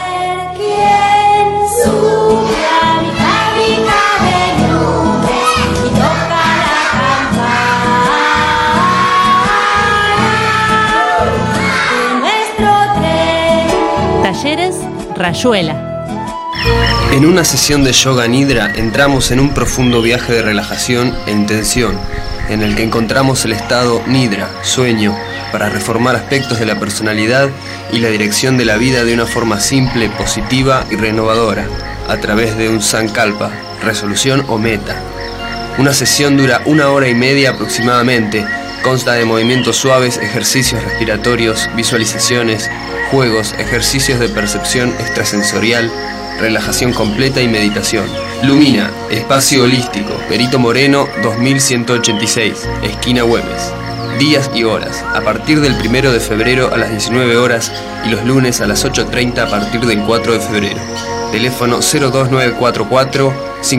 Talleres Rayuela. En una sesión de yoga nidra entramos en un profundo viaje de relajación e intención, en el que encontramos el estado nidra, sueño, para reformar aspectos de la personalidad y la dirección de la vida de una forma simple, positiva y renovadora, a través de un sankalpa, resolución o meta. Una sesión dura 1 hora y media aproximadamente, consta de movimientos suaves, ejercicios respiratorios, visualizaciones, juegos, ejercicios de percepción extrasensorial, relajación completa y meditación. Lumina, espacio holístico, Perito Moreno 2186, esquina Güemes. Días y horas, a partir del 1 de febrero a las 19 horas y los lunes a las 8:30 a partir del 4 de febrero. Teléfono 02944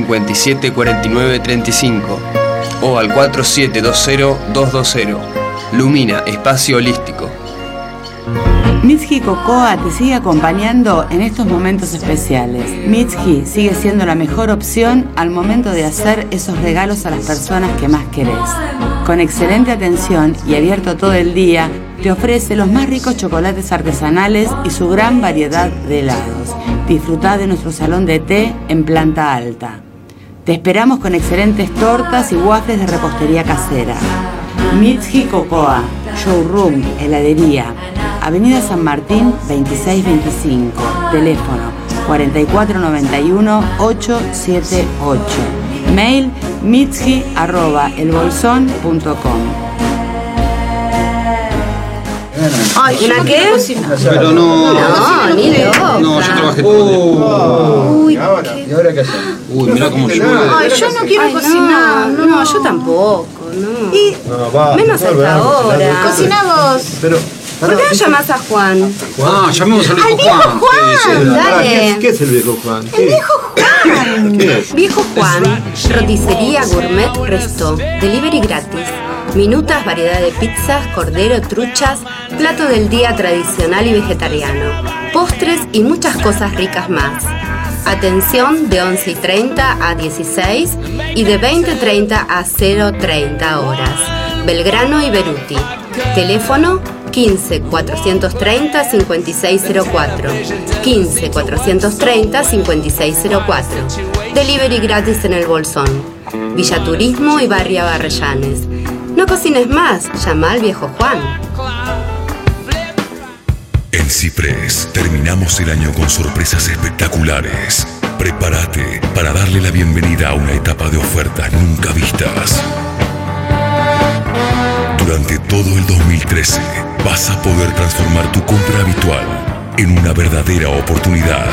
574935 o al 4720-220. Lumina, espacio holístico. Mitsuki Cocoa te sigue acompañando en estos momentos especiales. Mitsuki sigue siendo la mejor opción al momento de hacer esos regalos a las personas que más querés. Con excelente atención y abierto todo el día, te ofrece los más ricos chocolates artesanales y su gran variedad de helados. Disfrutá de nuestro salón de té en planta alta. Te esperamos con excelentes tortas y waffles de repostería casera. Mitsuki Cocoa, showroom, heladería, Avenida San Martín 2625, teléfono 4491-878, mail mitsuki@elbolsón.com. Ay, ¿una qué? Pero no. No, ni loca. No, yo trabajé todo. Uy, ¿Y ahora qué hacemos? Uy, mirá cómo llueve. Ay, yo no quiero cocinar. No, yo tampoco, no. Y menos hasta ahora. Cocinamos. Pero ¿por qué no llamás a Juan? Ah, llamemos al viejo Juan. Juan, dale. ¿Qué es el viejo Juan? El viejo Juan. ¿Qué es? Viejo Juan, roticería gourmet resto, delivery gratis. Minutas, variedad de pizzas, cordero, truchas, plato del día tradicional y vegetariano, postres y muchas cosas ricas más. Atención de 11:30 a 16 y de 20:30 a 0:30 horas. Belgrano y Beruti. Teléfono 15 430 5604. 15 430 5604. Delivery gratis en El Bolsón. Villa Turismo y Barrio Barrellanes. No cocines más, llama al viejo Juan. En Ciprés terminamos el año con sorpresas espectaculares. Prepárate para darle la bienvenida a una etapa de ofertas nunca vistas. Durante todo el 2013 vas a poder transformar tu compra habitual en una verdadera oportunidad.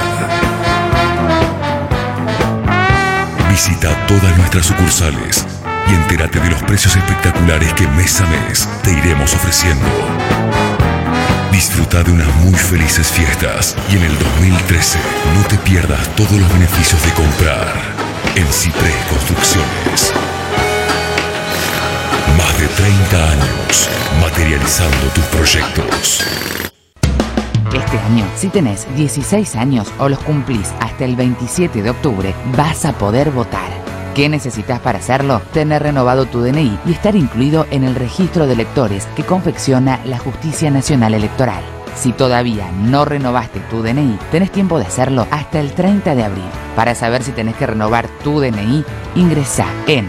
Visita todas nuestras sucursales y entérate de los precios espectaculares que mes a mes te iremos ofreciendo. Disfruta de unas muy felices fiestas y en el 2013 no te pierdas todos los beneficios de comprar en Ciprés Construcciones. Más de 30 años materializando tus proyectos. Este año, si tenés 16 años o los cumplís hasta el 27 de octubre, vas a poder votar. ¿Qué necesitas para hacerlo? Tener renovado tu DNI y estar incluido en el registro de electores que confecciona la Justicia Nacional Electoral. Si todavía no renovaste tu DNI, tenés tiempo de hacerlo hasta el 30 de abril. Para saber si tenés que renovar tu DNI, ingresá en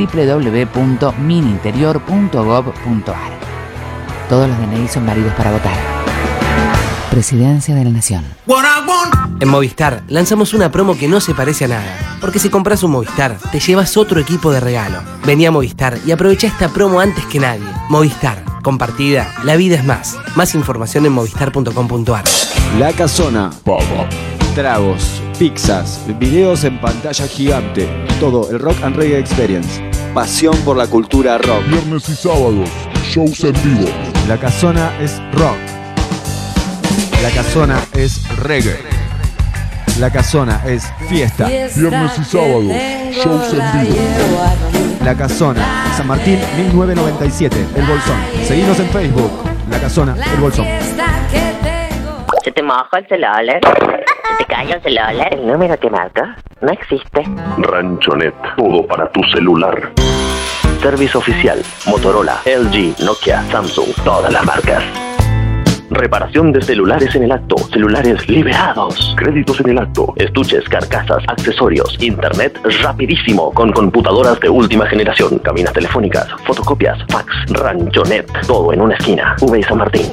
www.mininterior.gov.ar. Todos los DNI son válidos para votar. Presidencia de la Nación. En Movistar lanzamos una promo que no se parece a nada, porque si compras un Movistar, te llevas otro equipo de regalo. Vení a Movistar y aprovecha esta promo antes que nadie. Movistar, compartida, la vida es más. Más información en movistar.com.ar. La Casona. Pop-up. Tragos, pizzas, videos en pantalla gigante. Todo el Rock and Reggae Experience. Pasión por la cultura rock. Viernes y sábados, shows en vivo. La Casona es rock. La Casona es reggae. La Casona es fiesta. Viernes y sábados, shows en vivo. La Casona, San Martín 1997, El Bolsón. Seguinos en Facebook. La Casona, El Bolsón. ¿Se te moja el celular? ¿Se te cae el celular? ¿El número que marca no existe? Ranchonet, todo para tu celular. Servicio oficial, Motorola, LG, Nokia, Samsung, todas las marcas. Reparación de celulares en el acto, celulares liberados, créditos en el acto, estuches, carcasas, accesorios, internet rapidísimo con computadoras de última generación, cabinas telefónicas, fotocopias, fax, Ranchonet, todo en una esquina, V y San Martín.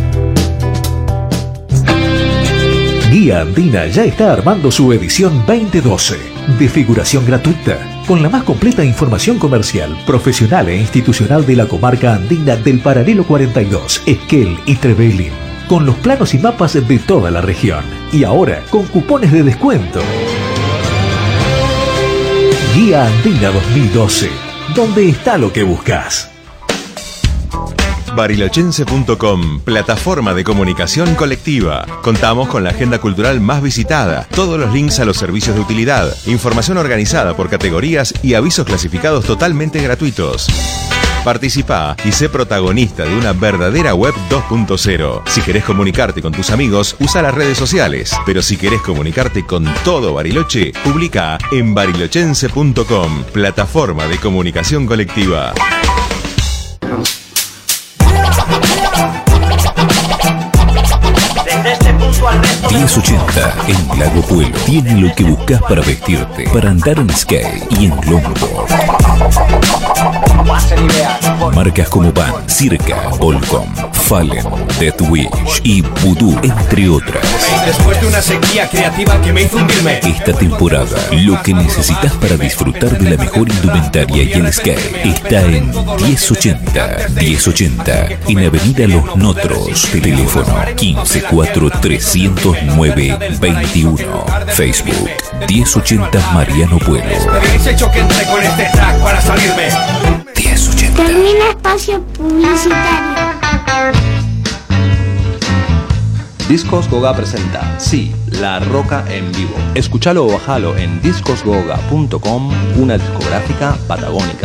Guía Andina ya está armando su edición 2012, de figuración gratuita, con la más completa información comercial, profesional e institucional de la comarca andina del Paralelo 42, Esquel y Trevelin, con los planos y mapas de toda la región, y ahora con cupones de descuento. Guía Andina 2012, ¿dónde está lo que buscas? Barilochense.com, plataforma de comunicación colectiva. Contamos con la agenda cultural más visitada, todos los links a los servicios de utilidad, información organizada por categorías y avisos clasificados totalmente gratuitos. Participa y sé protagonista de una verdadera web 2.0. Si querés comunicarte con tus amigos, usa las redes sociales. Pero si querés comunicarte con todo Bariloche, publica en barilochense.com, plataforma de comunicación colectiva. 1080 en Lago Puelo tiene lo que buscas para vestirte, para andar en skate y en longboard. Marcas como Pan, Circa, Volcom, Fallen, Death Wish y Voodoo, entre otras. Después de una sequía creativa que me hizo hundirme. Esta temporada, lo que necesitas para disfrutar de la mejor indumentaria y el skate está en 1080. 1080 en Avenida Los Notros. Teléfono 154-309-21. Facebook 1080 Mariano Puelo. Habéis hecho que entre con este track para salirme. 1080. Termina espacio publicitario. Discos Goga presenta Sí, La Roca en vivo. Escúchalo o bájalo en discosgoga.com, una discográfica patagónica.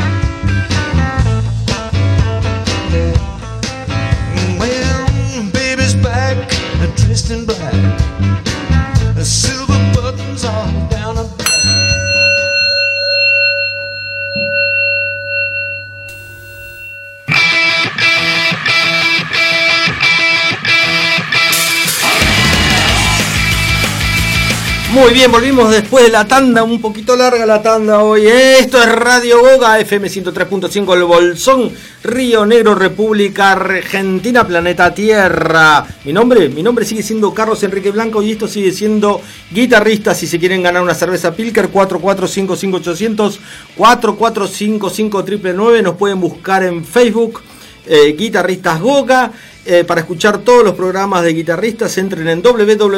Muy bien, volvimos después de la tanda, un poquito larga la tanda hoy. Esto es Radio Goga, FM 103.5, El Bolsón, Río Negro, República Argentina, planeta Tierra. Mi nombre sigue siendo Carlos Enrique Blanco y esto sigue siendo Guitarrista. Si se quieren ganar una cerveza Pilker, 4455-800, 4455-999. Nos pueden buscar en Facebook, Guitarristas Goga. Para escuchar todos los programas de Guitarristas, entren en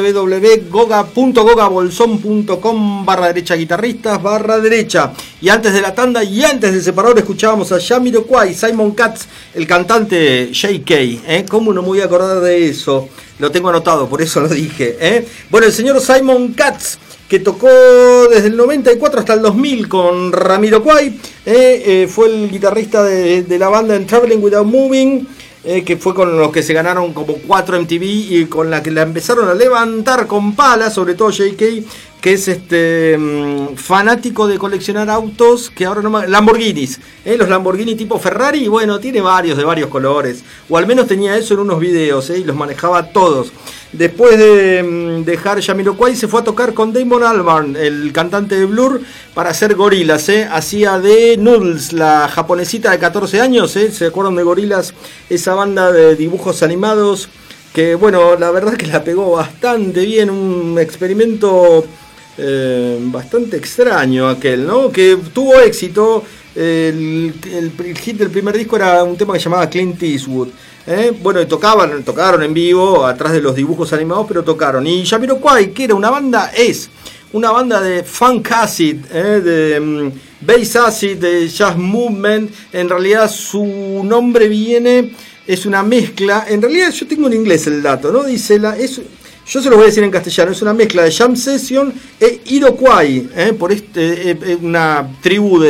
www.goga.gogabolson.com/derecha guitarristas /derecha. Y antes de la tanda y antes del separador escuchábamos a Jamiroquai, Simon Katz, el cantante JK. ¿Cómo no me voy a acordar de eso? Lo tengo anotado, por eso lo dije. Bueno, el señor Simon Katz, que tocó desde el 94 hasta el 2000 con Jamiroquai, fue el guitarrista de la banda en Traveling Without Moving, que fue con los que se ganaron como 4 MTV y con la que la empezaron a levantar con palas, sobre todo JK, que es fanático de coleccionar autos, que ahora no Lamborghinis, los Lamborghini tipo Ferrari, y bueno, tiene varios de varios colores, o al menos tenía eso en unos videos, y los manejaba todos. Después de dejar Jamiroquai se fue a tocar con Damon Albarn, el cantante de Blur, para hacer Gorillaz, hacía de Noodles, la japonesita de 14 años, ¿se acuerdan de Gorillaz? Esa banda de dibujos animados que, bueno, la verdad que la pegó bastante bien, un experimento bastante extraño aquel, ¿no? Que tuvo éxito. El hit del primer disco era un tema que se llamaba Clint Eastwood. Bueno, tocaron en vivo, atrás de los dibujos animados, pero tocaron. Y Jamiroquai, que era una banda, es una banda de funk acid, de bass acid, de jazz movement. En realidad su nombre es una mezcla. En realidad yo tengo en inglés el dato, ¿no? Dice yo se lo voy a decir en castellano, es una mezcla de jam session e Iroquois, por una tribu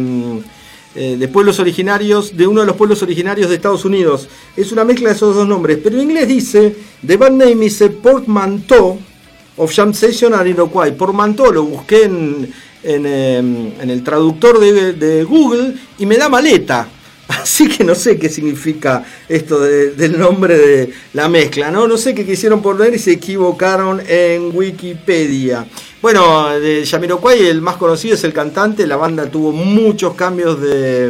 de pueblos originarios, de uno de los pueblos originarios de Estados Unidos. Es una mezcla de esos dos nombres, pero en inglés dice, the band name is a portmanteau of jam session and Iroquois. Portmanteau lo busqué en el traductor de Google y me da maleta. Así que no sé qué significa esto del nombre de la mezcla, ¿no? No sé qué quisieron poner y se equivocaron en Wikipedia. Bueno, de Jamiroquai el más conocido es el cantante. La banda tuvo muchos cambios de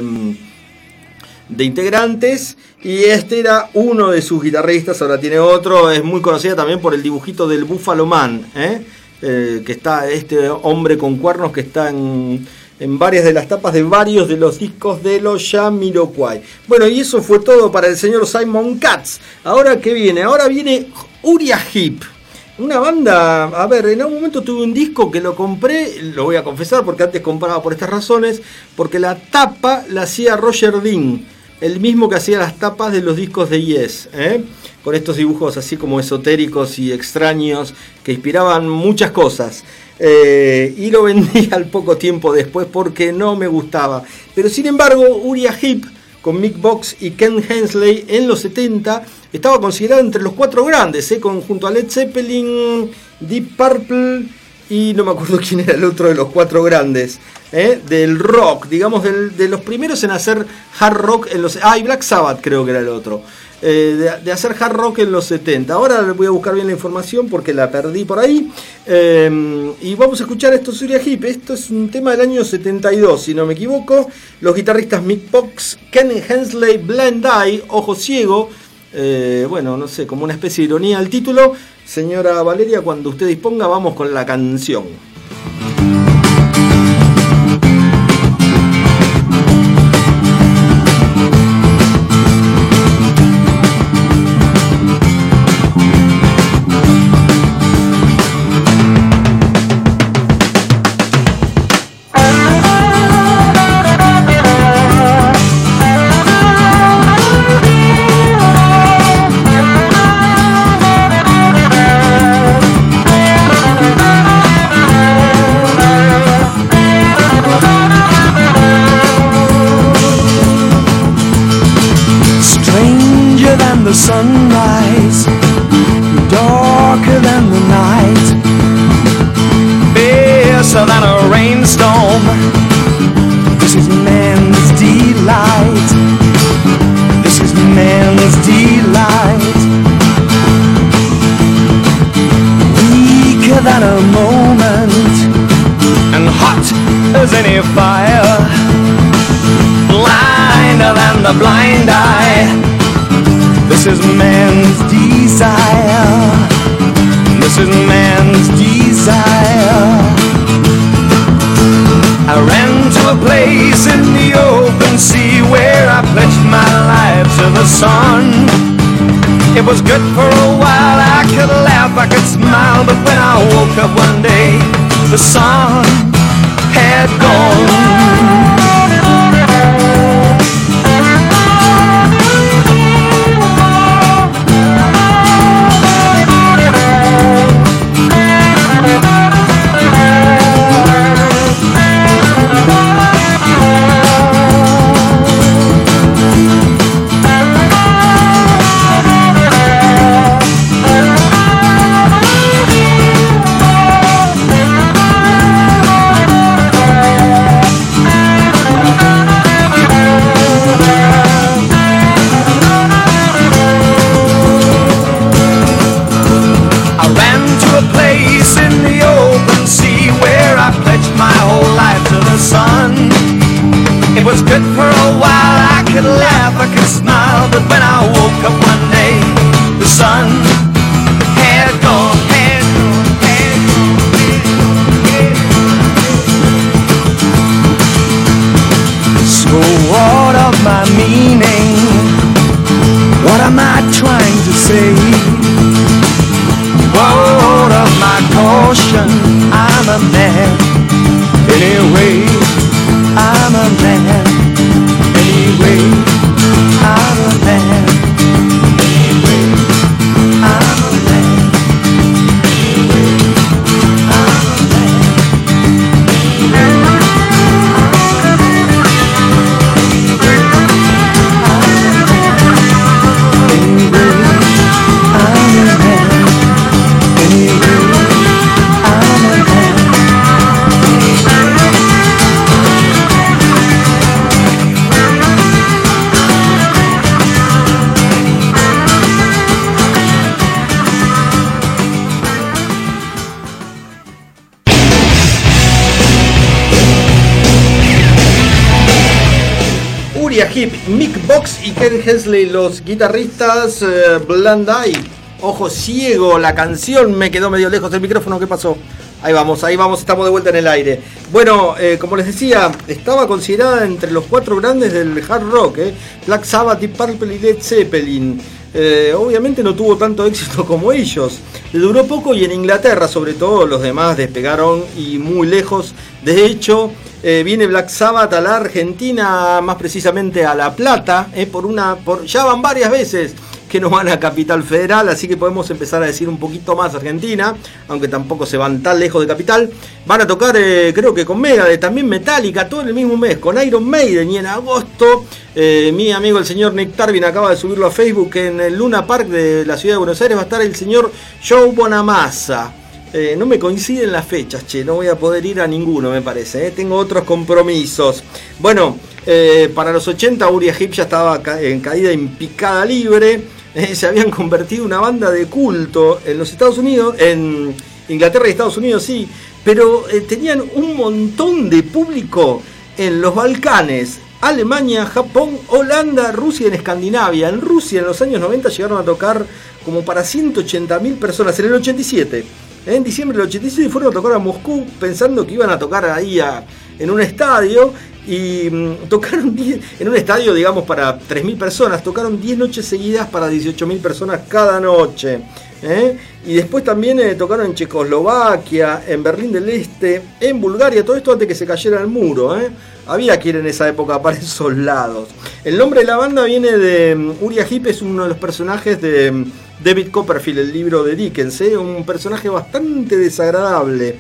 integrantes y este era uno de sus guitarristas, ahora tiene otro. Es muy conocida también por el dibujito del Buffalo Man, que está este hombre con cuernos que está en varias de las tapas de varios de los discos de los Jamiroquai. Bueno, y eso fue todo para el señor Simon Katz. Ahora, ¿qué viene? Ahora viene Uriah Heep. Una banda, a ver, en algún momento tuve un disco que lo compré, lo voy a confesar porque antes compraba por estas razones, porque la tapa la hacía Roger Dean, el mismo que hacía las tapas de los discos de Yes, con estos dibujos así como esotéricos y extraños que inspiraban muchas cosas. Y lo vendí al poco tiempo después porque no me gustaba. Pero sin embargo, Uriah Heep con Mick Box y Ken Hensley en los 70 estaba considerado entre los 4 grandes, junto a Led Zeppelin, Deep Purple y no me acuerdo quién era el otro de los 4 grandes del rock, digamos de los primeros en hacer hard rock en los... y Black Sabbath creo que era el otro. De hacer hard rock en los 70. Ahora voy a buscar bien la información porque la perdí por ahí. Y vamos a escuchar esto, Uriah Heep. Esto es un tema del año 72, si no me equivoco. Los guitarristas Mick Box, Ken Hensley, Blind Eye, Ojo Ciego. Bueno, no sé, como una especie de ironía al título. Señora Valeria, cuando usted disponga, vamos con la canción. Sunrise, darker than the night, fiercer than a rainstorm. This is man's delight. This is man's delight. Weaker than a moment and hot as any fire, blinder than the blind eye. This is man's desire. This is man's desire. I ran to a place in the open sea where I pledged my life to the sun. It was good for a while, I could laugh, I could smile, but when I woke up one day, the sun had gone. a man. Anyway, I'm a man. Anyway, I'm a man. Anyway, I'm a man. Uriah Heep, Mick Box y Ken Hensley, los guitarristas. Blind Eye, Ojo Ciego, la canción. Me quedó medio lejos el micrófono, ¿qué pasó? Ahí vamos, estamos de vuelta en el aire. Bueno, como les decía, estaba considerada entre los 4 grandes del hard rock, Black Sabbath, Deep Purple y Led Zeppelin. Obviamente no tuvo tanto éxito como ellos. Le duró poco y en Inglaterra, sobre todo, los demás despegaron y muy lejos. De hecho, viene Black Sabbath a la Argentina, más precisamente a La Plata, ya van varias veces que no van a Capital Federal, así que podemos empezar a decir un poquito más Argentina, aunque tampoco se van tan lejos de Capital. Van a tocar, creo que con Megadeth, también Metallica, todo en el mismo mes, con Iron Maiden, y en agosto, mi amigo el señor Nick Tarvin acaba de subirlo a Facebook, que en el Luna Park de la ciudad de Buenos Aires va a estar el señor Joe Bonamassa. No me coinciden las fechas, no voy a poder ir a ninguno, me parece, tengo otros compromisos. Bueno, para los 80 Uriah Heep ya estaba en caída en picada libre. Se habían convertido en una banda de culto en los Estados Unidos, en Inglaterra y Estados Unidos, sí, pero tenían un montón de público en los Balcanes, Alemania, Japón, Holanda, Rusia y en Escandinavia. En Rusia en los años 90 llegaron a tocar como para 180.000 personas en el 87. En diciembre del 87 fueron a tocar a Moscú pensando que iban a tocar ahí en un estadio. Y tocaron en un estadio, digamos, para 3.000 personas. Tocaron 10 noches seguidas para 18.000 personas cada noche. Y después también tocaron en Checoslovaquia, en Berlín del Este, en Bulgaria. Todo esto antes que se cayera el muro. Había que ir en esa época para esos lados. El nombre de la banda viene de Uriah Heep, es uno de los personajes de David Copperfield, el libro de Dickens. Un personaje bastante desagradable.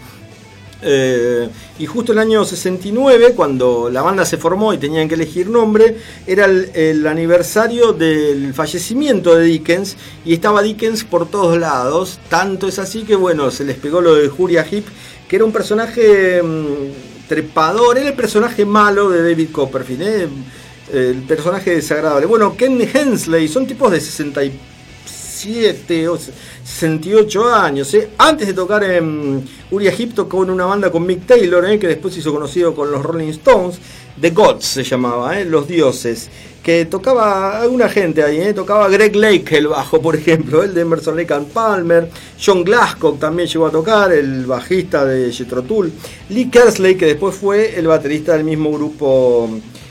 Y justo el año 69, cuando la banda se formó y tenían que elegir nombre, era el aniversario del fallecimiento de Dickens, y estaba Dickens por todos lados. Tanto es así que bueno, se les pegó lo de Uriah Heep, que era un personaje trepador, era el personaje malo de David Copperfield, el personaje desagradable. Bueno, Ken Hensley, son tipos de 67 o 68 años. Antes de tocar en Uriah Heep tocó en una banda con Mick Taylor, que después se hizo conocido con los Rolling Stones. The Gods se llamaba, los dioses, que tocaba alguna gente ahí, tocaba Greg Lake el bajo, por ejemplo, el de Emerson Lake and Palmer. John Glasgow también llegó a tocar, el bajista de Jethro Tull. Lee Kerslake, que después fue el baterista del mismo grupo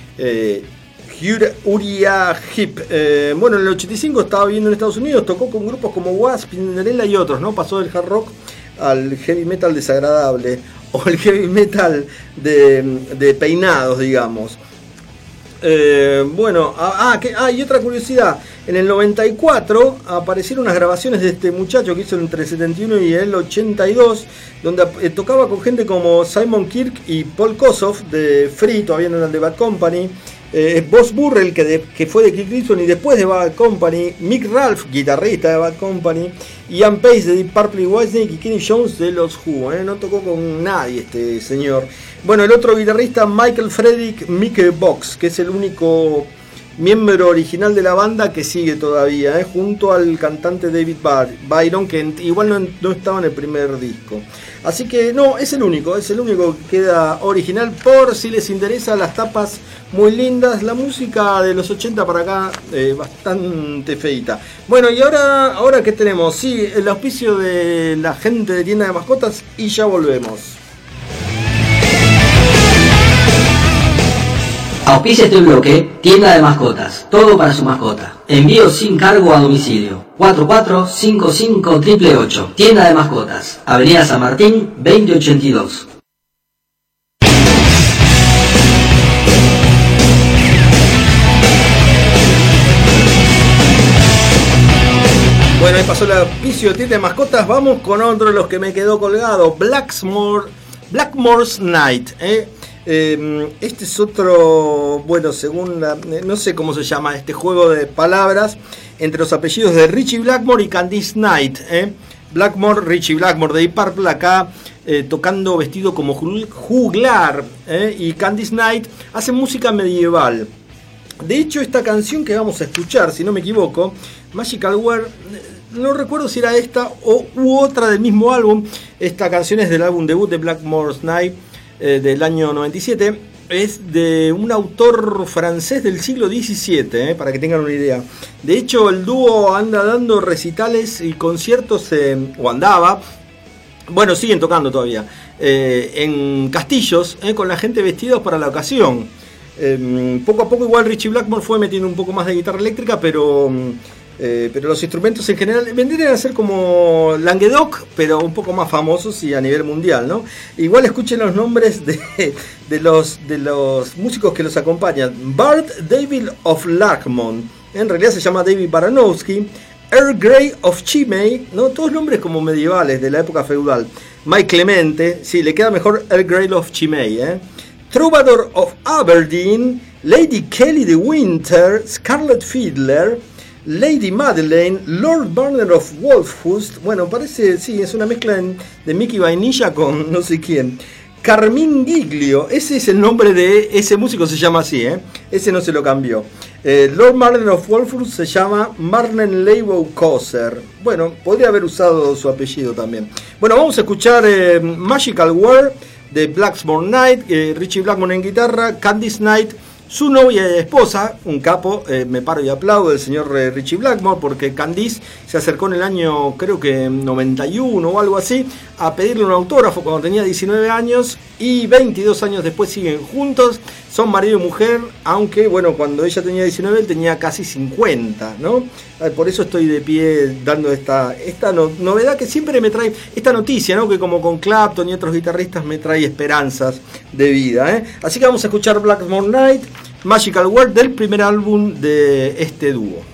Uriah Heep. Bueno, en el 85 estaba viviendo en Estados Unidos, tocó con grupos como Wasp, Cinderella y otros, ¿no? Pasó del hard rock al heavy metal desagradable, o el heavy metal de peinados, digamos. Bueno, y otra curiosidad, en el 94 aparecieron unas grabaciones de este muchacho que hizo entre el 71 y el 82, donde tocaba con gente como Simon Kirk y Paul Kossoff de Free, todavía no eran de Bad Company, Boss Burrell, que fue de King Crimson y después de Bad Company, Mick Ralph, guitarrista de Bad Company, Ian Pace de Deep Purple y Whitesnake, y Kenny Jones de los Who. No tocó con nadie este señor. Bueno, el otro guitarrista, Michael Frederick Mickey Box, que es el único miembro original de la banda que sigue todavía, junto al cantante David Byron, que igual no estaba en el primer disco. Así que no, es el único que queda original, por si les interesa. Las tapas muy lindas, la música de los 80 para acá bastante feita. Bueno, y ahora ¿qué tenemos? Sí, el auspicio de la gente de Tienda de Mascotas, y ya volvemos. Auspicia este bloque, tienda de mascotas, todo para su mascota. Envío sin cargo a domicilio. 445588. Tienda de mascotas, Avenida San Martín, 2082. Bueno, ahí pasó el auspicio de tienda de mascotas. Vamos con otro de los que me quedó colgado. Blackmore's Night. Este es otro, bueno, según no sé cómo se llama este juego de palabras entre los apellidos de Ritchie Blackmore y Candice Night. Ritchie Blackmore de Deep Purple acá tocando vestido como juglar, y Candice Night hace música medieval. De hecho, esta canción que vamos a escuchar, si no me equivoco, Magical World, no recuerdo si era esta u otra del mismo álbum. Esta canción es del álbum debut de Blackmore's Night del año 97. Es de un autor francés del siglo XVII, para que tengan una idea. De hecho, el dúo anda dando recitales y conciertos, o andaba, bueno, siguen tocando todavía, en castillos, con la gente vestidos para la ocasión. Poco a poco igual Ritchie Blackmore fue metiendo un poco más de guitarra eléctrica, pero los instrumentos en general vendrían a ser como Languedoc, pero un poco más famosos y a nivel mundial, ¿no? Igual escuchen los nombres de los músicos que los acompañan. Bart David of Larkmont, en realidad se llama David Baranowski. Earl Grey of Chimay, ¿no? Todos nombres como medievales de la época feudal. Mike Clemente, sí, le queda mejor Earl Grey of Chimay, Troubadour of Aberdeen, Lady Kelly de Winter, Scarlet Fiddler, Lady Madeleine, Lord Barner of Wolfhust. Bueno, parece, sí, es una mezcla de Mickey Vainilla con no sé quién. Carmín Giglio, ese es el nombre de ese músico, se llama así, ese no se lo cambió. Lord Barner of Wolfhust se llama Marlon Leibow Coser. Bueno, podría haber usado su apellido también. Bueno, vamos a escuchar Magical World de Blackmore's Night, Ritchie Blackmore en guitarra, Candice Night, su novia y esposa, un capo, me paro y aplaudo, el señor Ritchie Blackmore, porque Candice se acercó en el año, creo que 91 o algo así, a pedirle un autógrafo cuando tenía 19 años, y 22 años después siguen juntos, son marido y mujer, aunque, bueno, cuando ella tenía 19, él tenía casi 50, ¿no? Por eso estoy de pie dando esta novedad que siempre me trae, esta noticia, ¿no? Que como con Clapton y otros guitarristas me trae esperanzas de vida, Así que vamos a escuchar Blackmore's Night, Magical World, del primer álbum de este dúo.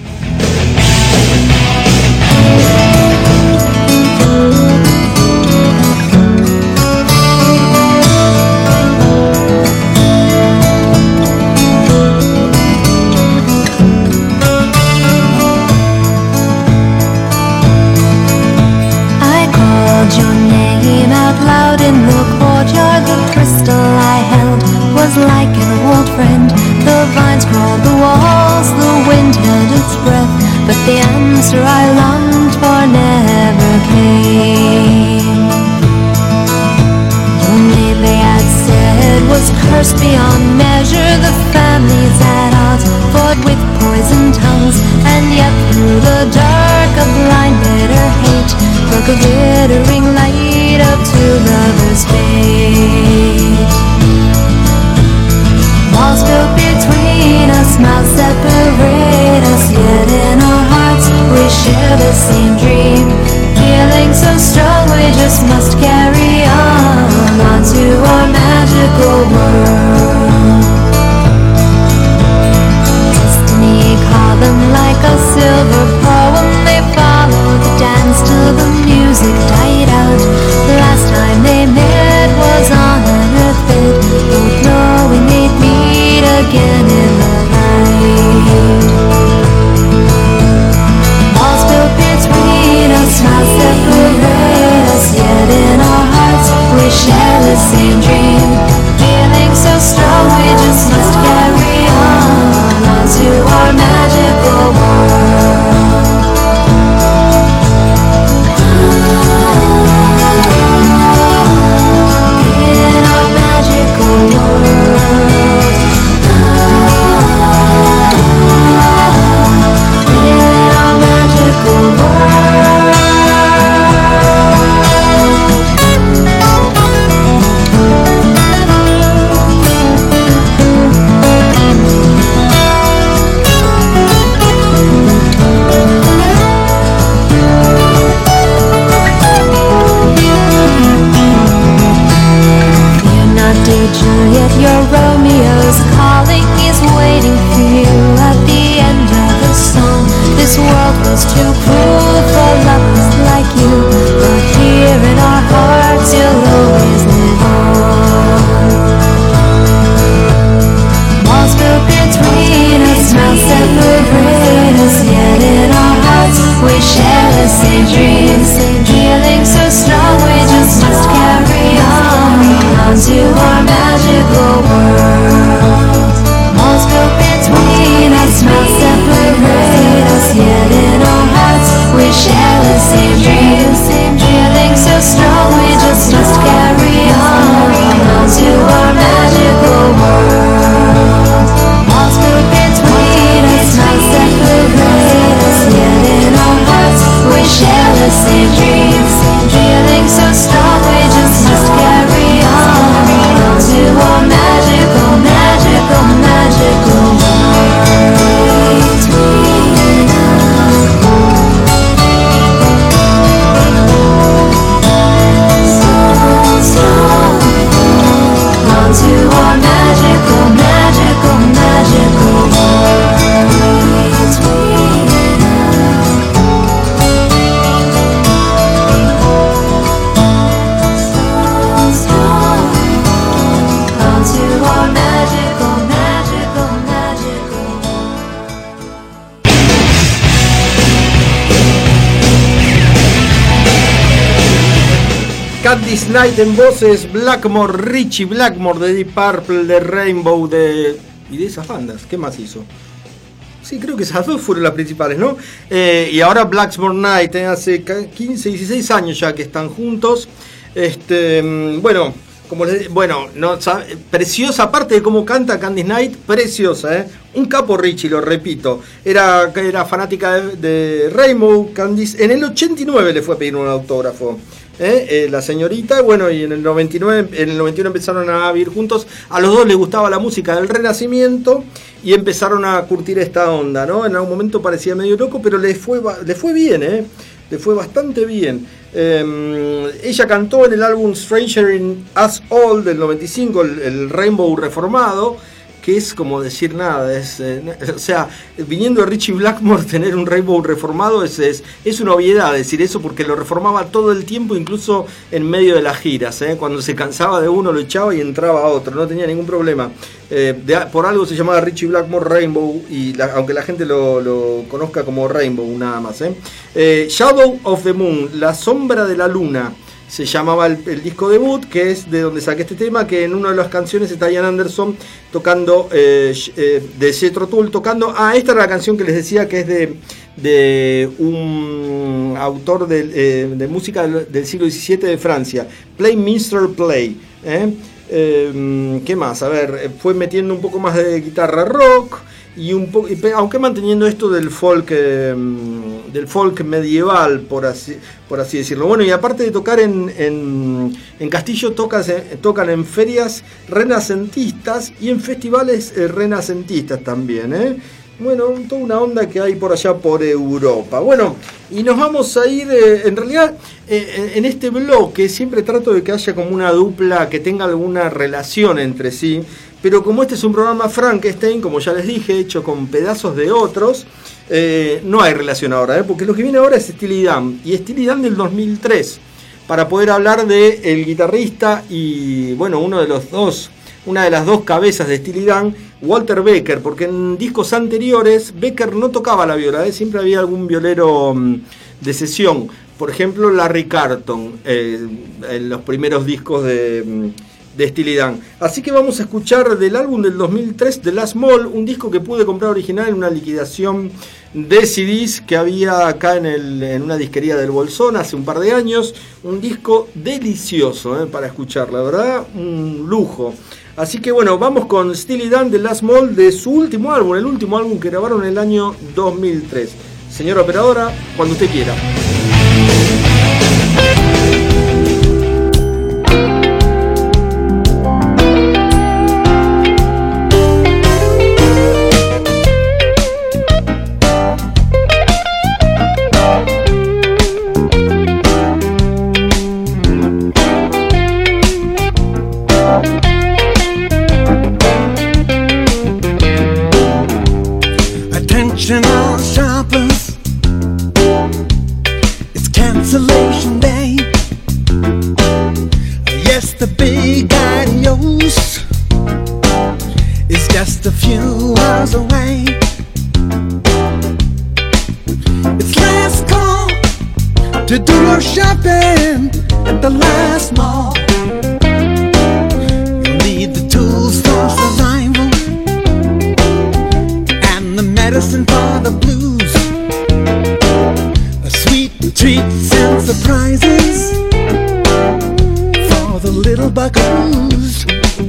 Your name out loud in the courtyard. The crystal I held was like an old friend. The vines crawled the walls, the wind held its breath, but the answer I longed for never came. The name they had said was cursed beyond measure. The families at odds fought with poisoned tongues, and yet through the dark a blind bitter hate broke a glittering light up to lovers' fate. Walls built between us, miles separate us, yet in our hearts we share the same dream. Feeling so strong we just must carry on to our magical world. Destiny called them like a silver poem. They followed the dance till the music died out. Last time they met Juliet, your Romeo's calling is waiting for you at the end of the song. This world was too cruel for lovers like you, but here in our hearts you'll always live on. Walls built between us now separate us, yet in our hearts we share the same dreams. Feeling so strong we just must carry on to our magical world. Walls built between us now separate us, yet in our hearts we share the same dreams. Feeling so strong we just must carry on to our magical world. Walls built between us now separate us, yet in our hearts we share the same dreams. Feeling so strong we just must carry on to our magical, magical, magical world. So strong onto our magical, magical, magical world between us. So strong onto our magical, magical, magical Candice Night en voces, Blackmore, Richie Blackmore de Deep Purple, de Rainbow, y de esas bandas. ¿Qué más hizo? Sí, creo que esas dos fueron las principales, ¿no? Y ahora Blackmore Night, hace 15, 16 años ya que están juntos. Bueno, como les preciosa, aparte de cómo canta Candice Night, preciosa, un capo Richie, lo repito. Era fanática de Rainbow, Candice. En el 89 le fue a pedir un autógrafo. La señorita, bueno, y en el 91 empezaron a vivir juntos. A los dos les gustaba la música del Renacimiento y empezaron a curtir esta onda, ¿no? En algún momento parecía medio loco, pero le fue bien, le fue bastante bien. Ella cantó en el álbum Stranger in Us All del 95, el Rainbow reformado, que es como decir nada, o sea, viniendo de Richie Blackmore, tener un Rainbow reformado es una obviedad decir eso, porque lo reformaba todo el tiempo, incluso en medio de las giras, cuando se cansaba de uno lo echaba y entraba a otro, no tenía ningún problema. Por algo se llamaba Richie Blackmore Rainbow, y aunque la gente lo conozca como Rainbow nada más. Shadow of the Moon, La sombra de la luna, se llamaba el disco debut, que es de donde saqué este tema, que en una de las canciones está Ian Anderson tocando, de Jethro Tull tocando. Esta era la canción que les decía que es de un autor de música del siglo XVII de Francia, Play Minstrel Play. ¿Qué más? A ver, fue metiendo un poco más de guitarra rock, aunque manteniendo esto del folk medieval, por así decirlo. Bueno, y aparte de tocar en Castillo, tocan en ferias renacentistas y en festivales renacentistas también, Bueno, toda una onda que hay por allá por Europa. Bueno, y nos vamos a ir, en realidad, en este bloque siempre trato de que haya como una dupla que tenga alguna relación entre sí, pero como este es un programa Frankenstein, como ya les dije, hecho con pedazos de otros, no hay relación ahora, porque lo que viene ahora es Steely Dan, y Steely Dan del 2003, para poder hablar de el guitarrista y, bueno, una de las dos cabezas de Steely Dan, Walter Becker, porque en discos anteriores Becker no tocaba la viola, siempre había algún violero de sesión, por ejemplo Larry Carlton, en los primeros discos de Steely Dan. Así que vamos a escuchar del álbum del 2003, The Last Mall, un disco que pude comprar original en una liquidación de CDs que había acá en una disquería del Bolsón hace un par de años. Un disco delicioso para escuchar, la verdad, un lujo. Así que bueno, vamos con Steely Dan, The Last Mall, de su último álbum, el último álbum que grabaron en el año 2003. Señora operadora, cuando usted quiera. adios is just a few miles away. It's last call to do your shopping at the last mall. You'll need the tools for survival and the medicine for the blues. A sweet treats and surprises for the little buckaroos.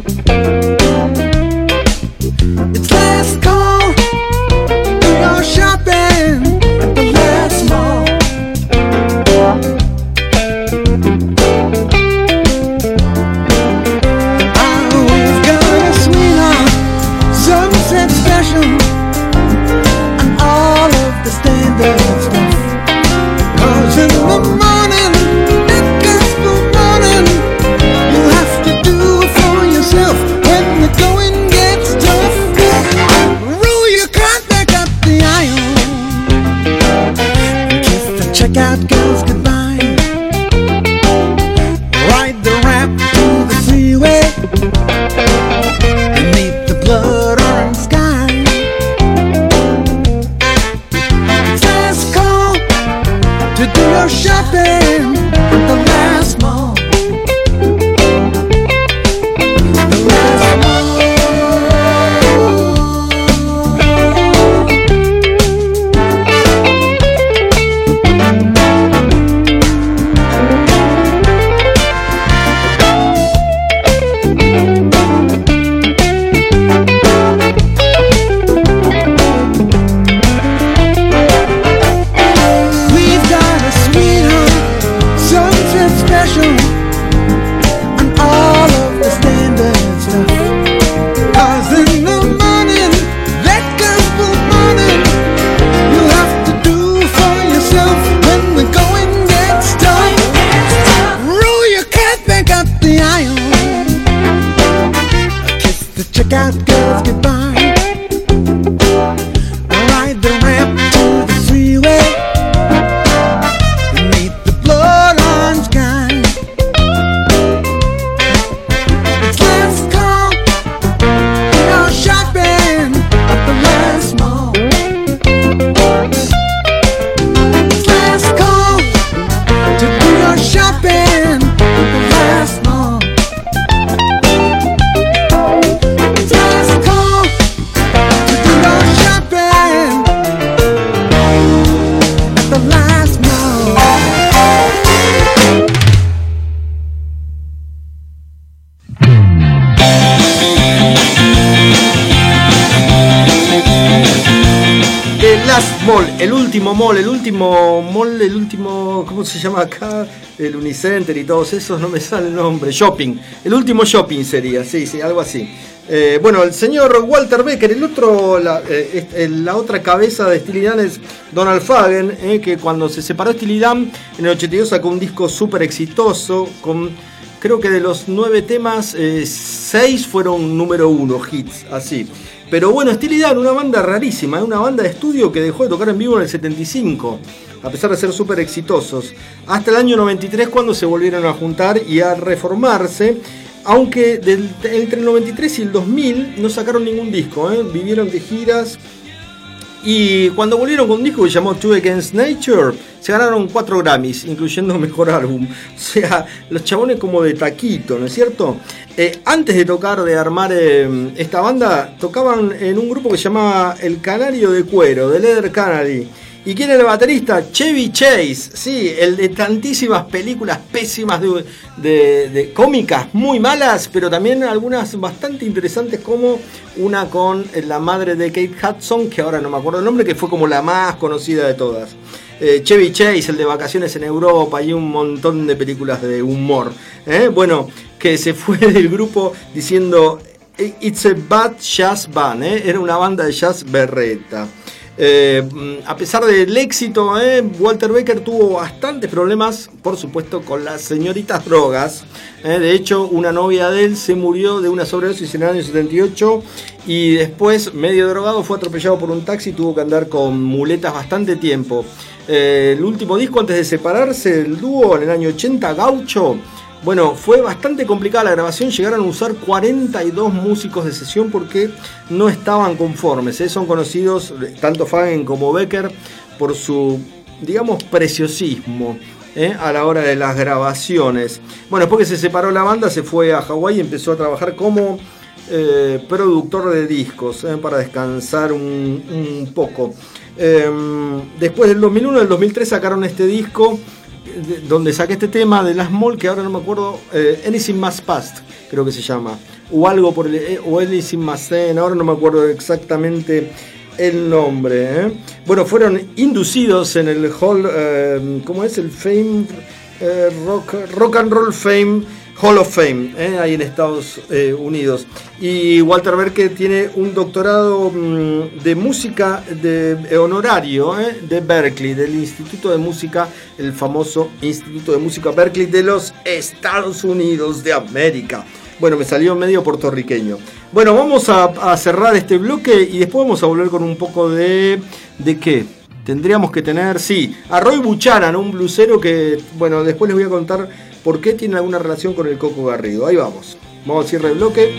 It's last call, do your shopping at the last mall. We've got a sweetheart, sunset special, and all of the standard stuff. 'Cause in the morning, that gospel morning, you have to do it for yourself when the going gets tough. Roll your cart back up the aisle and kiss the checkout girls goodbye. Ride the ramp to the freeway and meet the blood orange sky. It's last call to do your shopping at the last mall. The last mall. We've got a sweetheart, sunset special, and all of the standard stuff. 'Cause in the morning, that gospel morning, you have to do for yourself when the going gets tough. Roll your cat back up the aisle, kiss the checkout girls goodbye. Ride the ramp to the freeway, meet the blood on sky. It's last call, you're shopping at the last mall. It's last call to do your shopping at the last mall. It's last call to do your shopping at the last mall. The Last Mall, el último, ¿cómo se llama acá? El Unicenter y todos esos, no me sale el nombre. Shopping, el último shopping sería, sí, algo así. Bueno, el señor Walter Becker, la otra cabeza de Steely Dan es Donald Fagen, que cuando se separó Steely Dan en el 82 sacó un disco súper exitoso con, creo que de los 9 temas, 6 fueron número 1 hits, así. Pero bueno, Steely Dan, una banda rarísima, una banda de estudio que dejó de tocar en vivo en el 75, a pesar de ser súper exitosos, hasta el año 93 cuando se volvieron a juntar y a reformarse, aunque entre el 93 y el 2000 no sacaron ningún disco, vivieron de giras. Y cuando volvieron con un disco que se llamó Two Against Nature, se ganaron 4 Grammys, incluyendo Mejor Álbum. O sea, los chabones como de taquito, ¿no es cierto? Antes de tocar, de armar esta banda, tocaban en un grupo que se llamaba El Canario de Cuero, de Leather Canary. ¿Y quién era el baterista? Chevy Chase, sí, el de tantísimas películas pésimas de cómicas, muy malas, pero también algunas bastante interesantes, como una con la madre de Kate Hudson, que ahora no me acuerdo el nombre, que fue como la más conocida de todas. Chevy Chase, el de Vacaciones en Europa, y un montón de películas de humor. Bueno, que se fue del grupo diciendo It's a bad jazz band, era una banda de jazz berreta. A pesar del éxito, Walter Becker tuvo bastantes problemas, por supuesto, con las señoritas drogas. De hecho, una novia de él se murió de una sobredosis en el año 78 y después, medio drogado, fue atropellado por un taxi y tuvo que andar con muletas bastante tiempo. El último disco antes de separarse, el dúo en el año 80, Gaucho, Bueno, fue bastante complicada la grabación, llegaron a usar 42 músicos de sesión porque no estaban conformes. Son conocidos tanto Fagen como Becker por su, digamos, preciosismo a la hora de las grabaciones. Bueno, después que se separó la banda, se fue a Hawái y empezó a trabajar como productor de discos para descansar un poco. Después del 2001, del 2003 sacaron este disco donde saqué este tema de Las Mol, que ahora no me acuerdo, Anything Must Pass, creo que se llama, o algo por el, o Anything Must End, ahora no me acuerdo exactamente el nombre. Bueno, fueron inducidos en el Hall, ¿cómo es? El Fame, Rock and Roll Fame, Hall of Fame, ahí en Estados Unidos. Y Walter Berke tiene un doctorado de música honorario de Berkeley, del Instituto de Música, el famoso Instituto de Música Berkeley de los Estados Unidos de América. Bueno, me salió medio puertorriqueño. Bueno, vamos a cerrar este bloque y después vamos a volver con un poco de qué. Tendríamos que tener, sí, a Roy Buchanan, un blusero que, bueno, después les voy a contar por qué tiene alguna relación con el Coco Garrido. Ahí vamos. Vamos al cierre del bloque.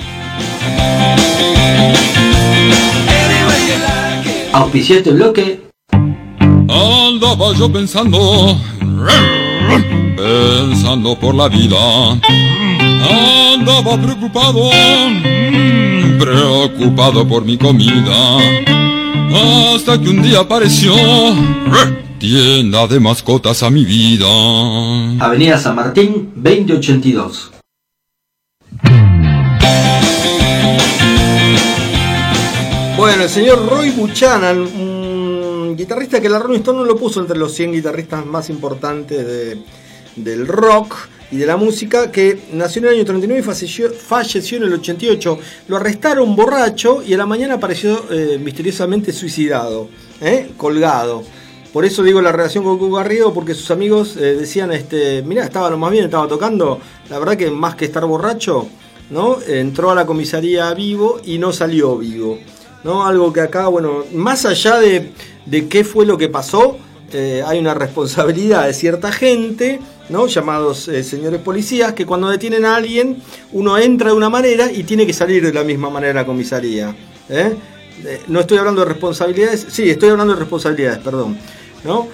Auspició este bloque. Andaba yo pensando por la vida. Andaba preocupado por mi comida. Hasta que un día apareció tienda de mascotas a mi vida. Avenida San Martín, 2082. Bueno, el señor Roy Buchanan, un guitarrista que la Rolling Stone no lo puso entre los 100 guitarristas más importantes del rock y de la música, que nació en el año 39 y falleció en el 88. Lo arrestaron borracho y a la mañana apareció misteriosamente suicidado, colgado. Por eso digo la relación con Coco Garrido, porque sus amigos decían, mirá, estaba lo más bien, estaba tocando, la verdad que más que estar borracho, ¿no? Entró a la comisaría vivo y no salió vivo, ¿no? Algo que acá, bueno, más allá de qué fue lo que pasó, hay una responsabilidad de cierta gente, ¿no? Llamados señores policías, que cuando detienen a alguien, uno entra de una manera y tiene que salir de la misma manera a la comisaría. No estoy hablando de responsabilidades, sí, estoy hablando de responsabilidades, perdón. ¿No?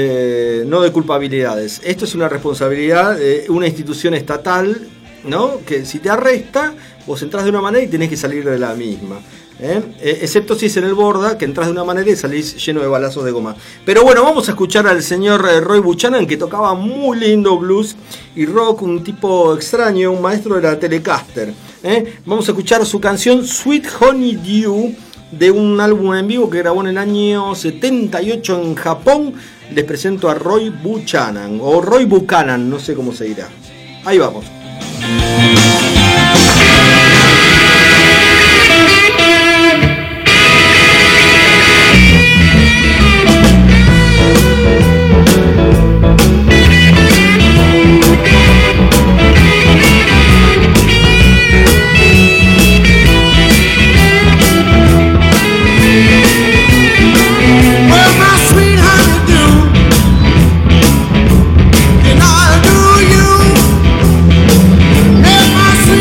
No de culpabilidades. Esto es una responsabilidad de una institución estatal, ¿no? Que si te arresta, vos entrás de una manera y tenés que salir de la misma. Excepto si es en el Borda, que entras de una manera y salís lleno de balazos de goma. Pero bueno, vamos a escuchar al señor Roy Buchanan, que tocaba muy lindo blues y rock, un tipo extraño, un maestro de la Telecaster. Vamos a escuchar su canción Sweet Honey Dew, de un álbum en vivo que grabó en el año 78 en Japón. Les presento a Roy Buchanan, o Roy Buchanan, no sé cómo se dirá. Ahí vamos. Never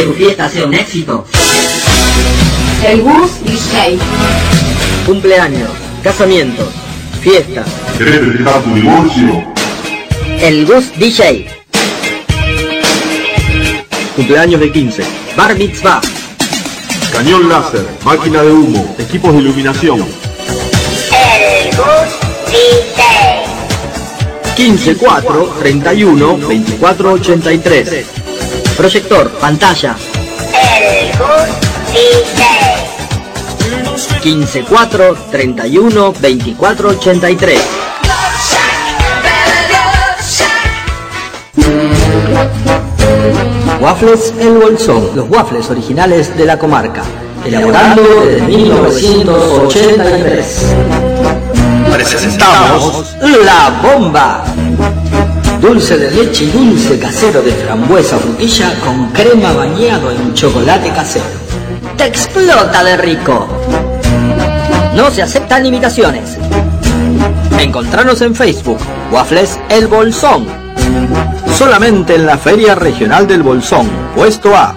que tu fiesta sea un éxito? El Gus DJ. Cumpleaños, casamientos, fiestas. ¿Querés festejar tu divorcio? El Gus DJ. Cumpleaños de 15. Bar mitzvah. Cañón láser, máquina de humo, equipos de iluminación. El Gus DJ. 15, 4, 31, 24, 83. Proyector, pantalla. El Gus DJ. 15, 4, 31, 24, 83. Waffles El Bolsón, los waffles originales de la comarca, elaborando desde 1983. Presentamos La Bomba. Dulce de leche y dulce casero de frambuesa o frutilla con crema bañado en chocolate casero. ¡Te explota de rico! No se aceptan imitaciones. Encontranos en Facebook, Waffles El Bolsón. Solamente en la Feria Regional del Bolsón, puesto A.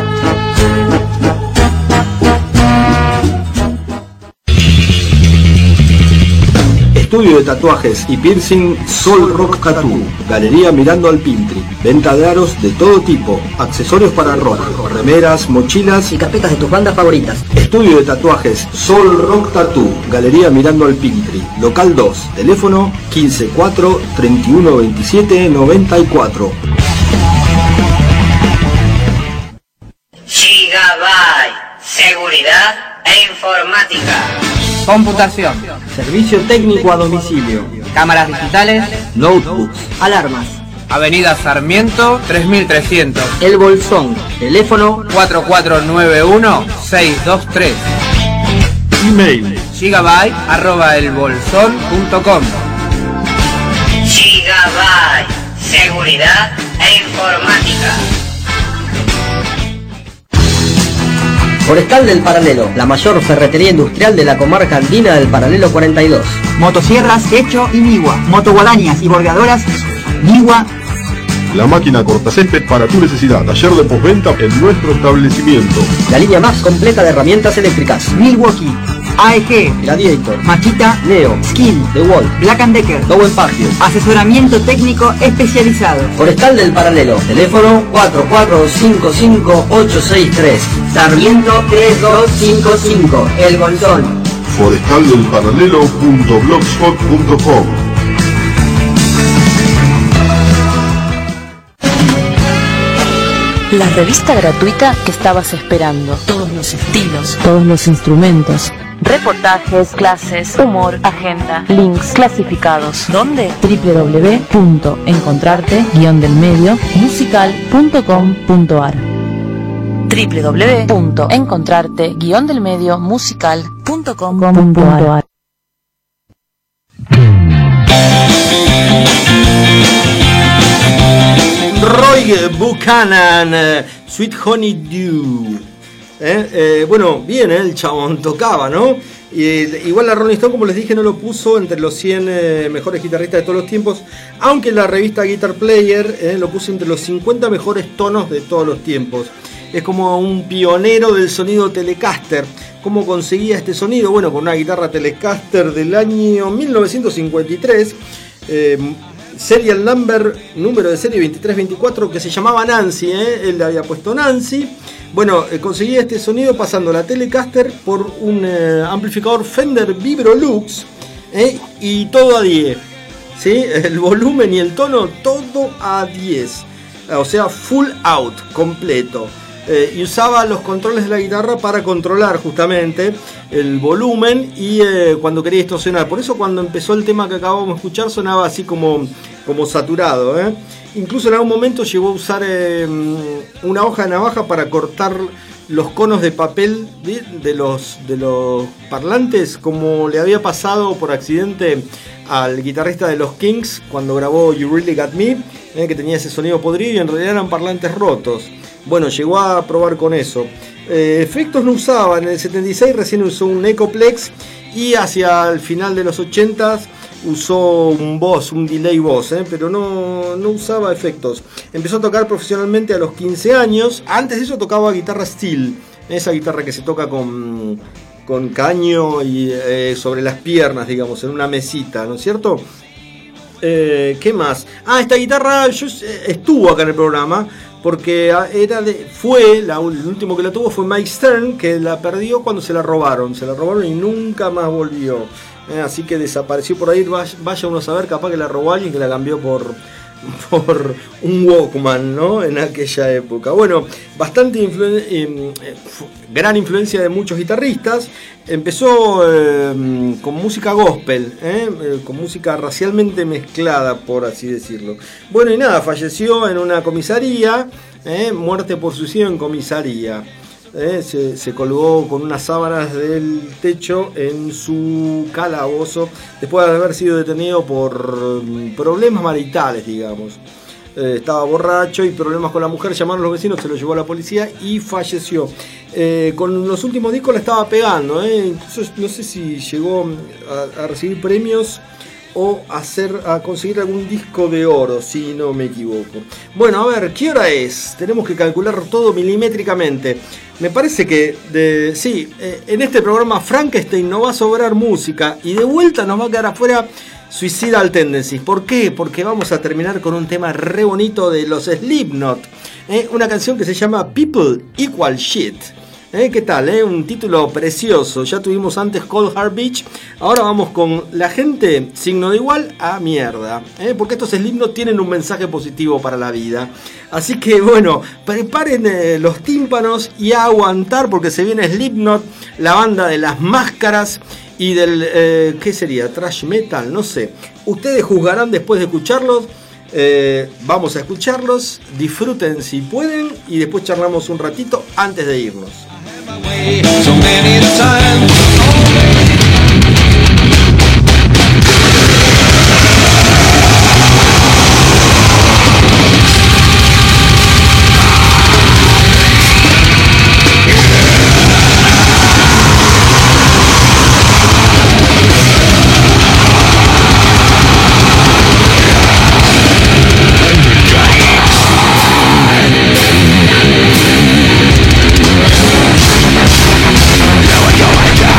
Estudio de tatuajes y piercing Sol Rock Tattoo. Galería mirando al Pintri. Venta de aros de todo tipo. Accesorios para rock. Remeras, mochilas y carpetas de tus bandas favoritas. Estudio de tatuajes Sol Rock Tattoo. Galería mirando al Pintri. Local 2. Teléfono 15 4 31 27 94. Gigabyte. Seguridad e informática. Computación. Servicio técnico a domicilio. Cámaras digitales. Notebooks. Alarmas. Avenida Sarmiento 3300. El Bolsón. Teléfono 4491-623. Email gigabyte@elbolsón.com. Gigabyte. Seguridad e informática. Forestal del Paralelo, la mayor ferretería industrial de la comarca andina del Paralelo 42. Motosierras Hecho y Niwa, motoguadañas y bordeadoras Niwa. La máquina cortacésped para tu necesidad. Taller de postventa en nuestro establecimiento. La línea más completa de herramientas eléctricas. Milwaukee, AEG, Gladiator, Machita, Neo, Skill, DeWalt, Black & Decker, Lowen Pagio. Asesoramiento técnico especializado. Forestal del Paralelo, teléfono 4455863. Sarmiento 3255, El Bolsón. Forestaldelparalelo.blogspot.com. La revista gratuita que estabas esperando. Todos los estilos, todos los instrumentos. Reportajes, clases, humor, agenda, links clasificados. ¿Dónde? www.encontrarte-delmedio-musical.com.ar www.encontrarte-delmedio-musical.com.ar Roy Buchanan, Sweet Honey Dew. Bueno, bien, el chabón tocaba, ¿no? Igual la Rolling Stone, como les dije, no lo puso entre los 100 mejores guitarristas de todos los tiempos, aunque la revista Guitar Player lo puso entre los 50 mejores tonos de todos los tiempos. Es como un pionero del sonido Telecaster. ¿Cómo conseguía este sonido? Bueno, con una guitarra Telecaster del año 1953, serial number, número de serie 2324, que se llamaba Nancy, él le había puesto Nancy. Bueno, conseguía este sonido pasando la Telecaster por un amplificador Fender Vibro Lux, y todo a 10, ¿sí? El volumen y el tono todo a 10, o sea, full out, completo. Y usaba los controles de la guitarra para controlar justamente el volumen y cuando quería distorsionar. Por eso cuando empezó el tema que acabamos de escuchar sonaba así como saturado, Incluso en algún momento llegó a usar una hoja de navaja para cortar los conos de papel de los parlantes, como le había pasado por accidente al guitarrista de los Kings cuando grabó You Really Got Me, que tenía ese sonido podrido y en realidad eran parlantes rotos. Bueno, llegó a probar con eso. Efectos no usaba, en el 76 recién usó un Echoplex y hacia el final de los 80 usó un delay voz, pero no usaba efectos. Empezó a tocar profesionalmente a los 15 años. Antes de eso tocaba guitarra steel, esa guitarra que se toca con caño y sobre las piernas, digamos, en una mesita, ¿no es cierto? ¿Qué más? Esta guitarra estuvo acá en el programa porque el último que la tuvo fue Mike Stern, que la perdió cuando se la robaron y nunca más volvió. Así que desapareció por ahí. Vaya uno a saber, capaz que la robó alguien que la cambió por un Walkman, ¿no? En aquella época. Bueno, bastante gran influencia de muchos guitarristas. Empezó con música gospel, con música racialmente mezclada, por así decirlo. Bueno, y nada, falleció en una comisaría, muerte por suicidio en comisaría. Se colgó con unas sábanas del techo en su calabozo después de haber sido detenido por problemas maritales, digamos. Estaba borracho y problemas con la mujer, llamaron a los vecinos, se lo llevó a la policía y falleció. Con los últimos discos la estaba pegando, entonces no sé si llegó a recibir premios o a conseguir algún disco de oro, si no me equivoco. Bueno, a ver, ¿qué hora es? Tenemos que calcular todo milimétricamente. Me parece que en este programa Frankenstein no va a sobrar música y de vuelta nos va a quedar afuera Suicidal Tendencies. ¿Por qué? Porque vamos a terminar con un tema re bonito de los Slipknot, una canción que se llama People Equal Shit. ¿Qué tal? Un título precioso. Ya tuvimos antes Cold Hard Beach. Ahora vamos con La gente, signo de igual a mierda. Porque estos Slipknot tienen un mensaje positivo para la vida. Así que bueno, preparen los tímpanos y a aguantar, porque se viene Slipknot, la banda de las máscaras y del ¿qué sería? Thrash metal, no sé. Ustedes juzgarán después de escucharlos. Vamos a escucharlos, disfruten si pueden y después charlamos un ratito antes de irnos. So many times. Yo,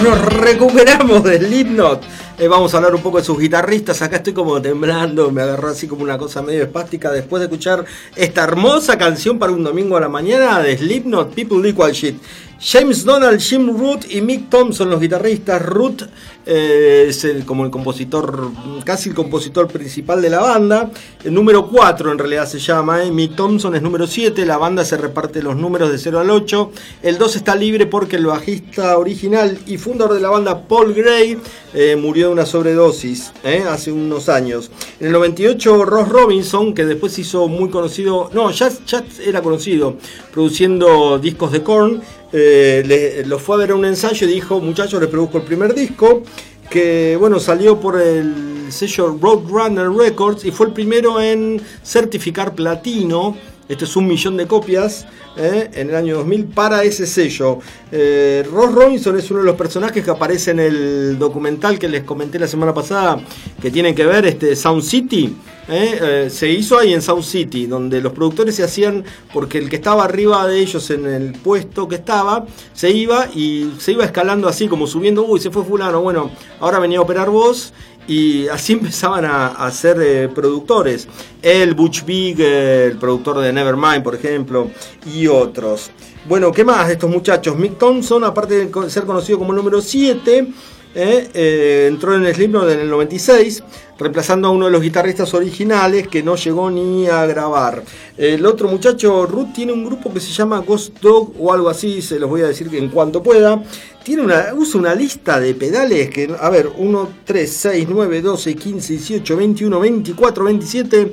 nos recuperamos de Slipknot. Vamos a hablar un poco de sus guitarristas. Acá estoy como temblando, me agarró así como una cosa medio espástica después de escuchar esta hermosa canción para un domingo a la mañana de Slipknot, People Equal Shit. James Donald, Jim Root y Mick Thompson, los guitarristas. Root es como el compositor, casi el compositor principal de la banda. El número 4 en realidad se llama, Mick Thompson es número 7. La banda se reparte los números de 0 al 8. El 2 está libre porque el bajista original y fundador de la banda, Paul Gray, murió de una sobredosis hace unos años. En el 98 Ross Robinson, que después se hizo muy conocido, no, ya era conocido produciendo discos de Korn, lo fue a ver a un ensayo y dijo: muchachos, les produzco el primer disco, que bueno, salió por el sello Roadrunner Records y fue el primero en certificar platino. Esto es 1 millón de copias en el año 2000 para ese sello. Ross Robinson es uno de los personajes que aparece en el documental que les comenté la semana pasada, que tiene que ver Sound City. Se hizo ahí en Sound City, donde los productores se hacían, porque el que estaba arriba de ellos en el puesto que estaba, se iba escalando así, como subiendo. Uy, se fue fulano, bueno, ahora venía a operar vos. Y así empezaban a ser productores. El Butch Vig, el productor de Nevermind, por ejemplo, y otros. Bueno, ¿qué más de estos muchachos? Mick Thompson, aparte de ser conocido como el número 7, entró en el Slipknot en el 96, reemplazando a uno de los guitarristas originales que no llegó ni a grabar. El otro muchacho, Ruth, tiene un grupo que se llama Ghost Dog o algo así, se los voy a decir en cuanto pueda. Usa una lista de pedales que, a ver, 1, 3, 6, 9, 12, 15, 18, 21, 24, 27...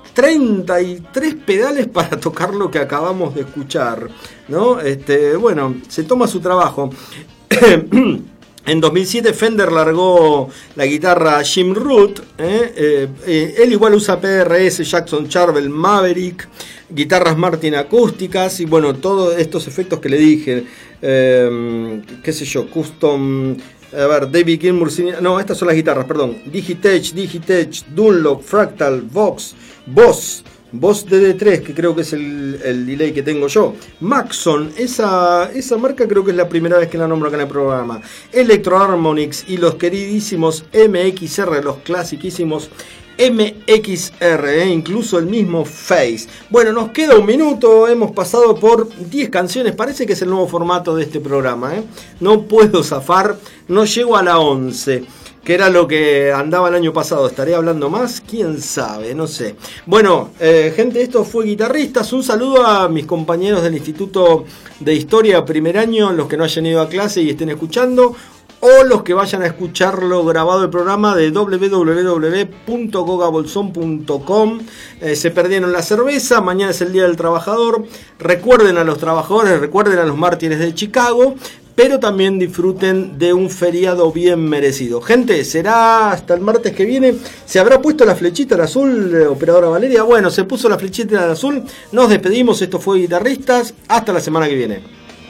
33 pedales para tocar lo que acabamos de escuchar, ¿no? Bueno, se toma su trabajo. En 2007 Fender largó la guitarra Jim Root. Él igual usa PRS, Jackson Charvel, Maverick, guitarras Martin acústicas y bueno, todos estos efectos que le dije. Qué sé yo, custom. A ver, David Gilmour. No, estas son las guitarras, perdón. Digitech, Dunlop, Fractal, Vox, Boss DD3, que creo que es el delay que tengo yo. Maxon, esa marca creo que es la primera vez que la nombro acá en el programa. Electro Harmonix y los queridísimos MXR, los clasiquísimos MXR, incluso el mismo Face. Bueno, nos queda un minuto, hemos pasado por 10 canciones, parece que es el nuevo formato de este programa, no puedo zafar, no llego a la 11, que era lo que andaba el año pasado. ¿Estaré hablando más? ¿Quién sabe? No sé. Bueno, gente, esto fue Guitarristas. Un saludo a mis compañeros del Instituto de Historia primer año, los que no hayan ido a clase y estén escuchando, o los que vayan a escucharlo grabado el programa de www.gogabolson.com. Se perdieron la cerveza, mañana es el Día del Trabajador. Recuerden a los trabajadores, recuerden a los mártires de Chicago, pero también disfruten de un feriado bien merecido. Gente, será hasta el martes que viene. ¿Se habrá puesto la flechita en azul, operadora Valeria? Bueno, se puso la flechita en azul. Nos despedimos, esto fue Guitarristas. Hasta la semana que viene.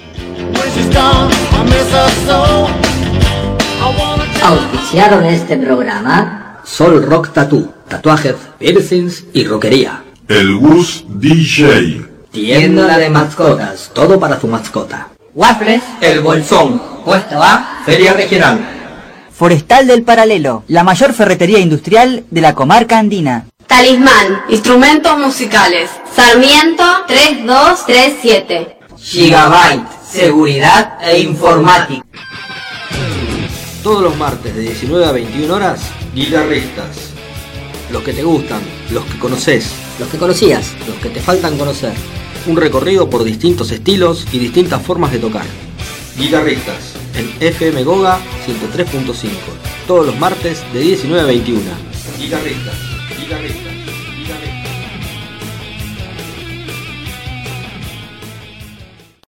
Auspiciaron este programa Sol Rock Tattoo, tatuajes, piercings y rockería. El Gus DJ. Tienda de mascotas, todo para tu mascota. Waffles, El Bolsón, puesto A. Feria Regional. Forestal del Paralelo, la mayor ferretería industrial de la comarca andina. Talismán, instrumentos musicales. Sarmiento 3237. Gigabyte, seguridad e informática. Todos los martes de 19 a 21 horas, Guitarristas. Los que te gustan, los que conoces, los que conocías, los que te faltan conocer. Un recorrido por distintos estilos y distintas formas de tocar. Guitarristas, en FM Goga 103.5. Todos los martes de 19 a 21. Guitarristas.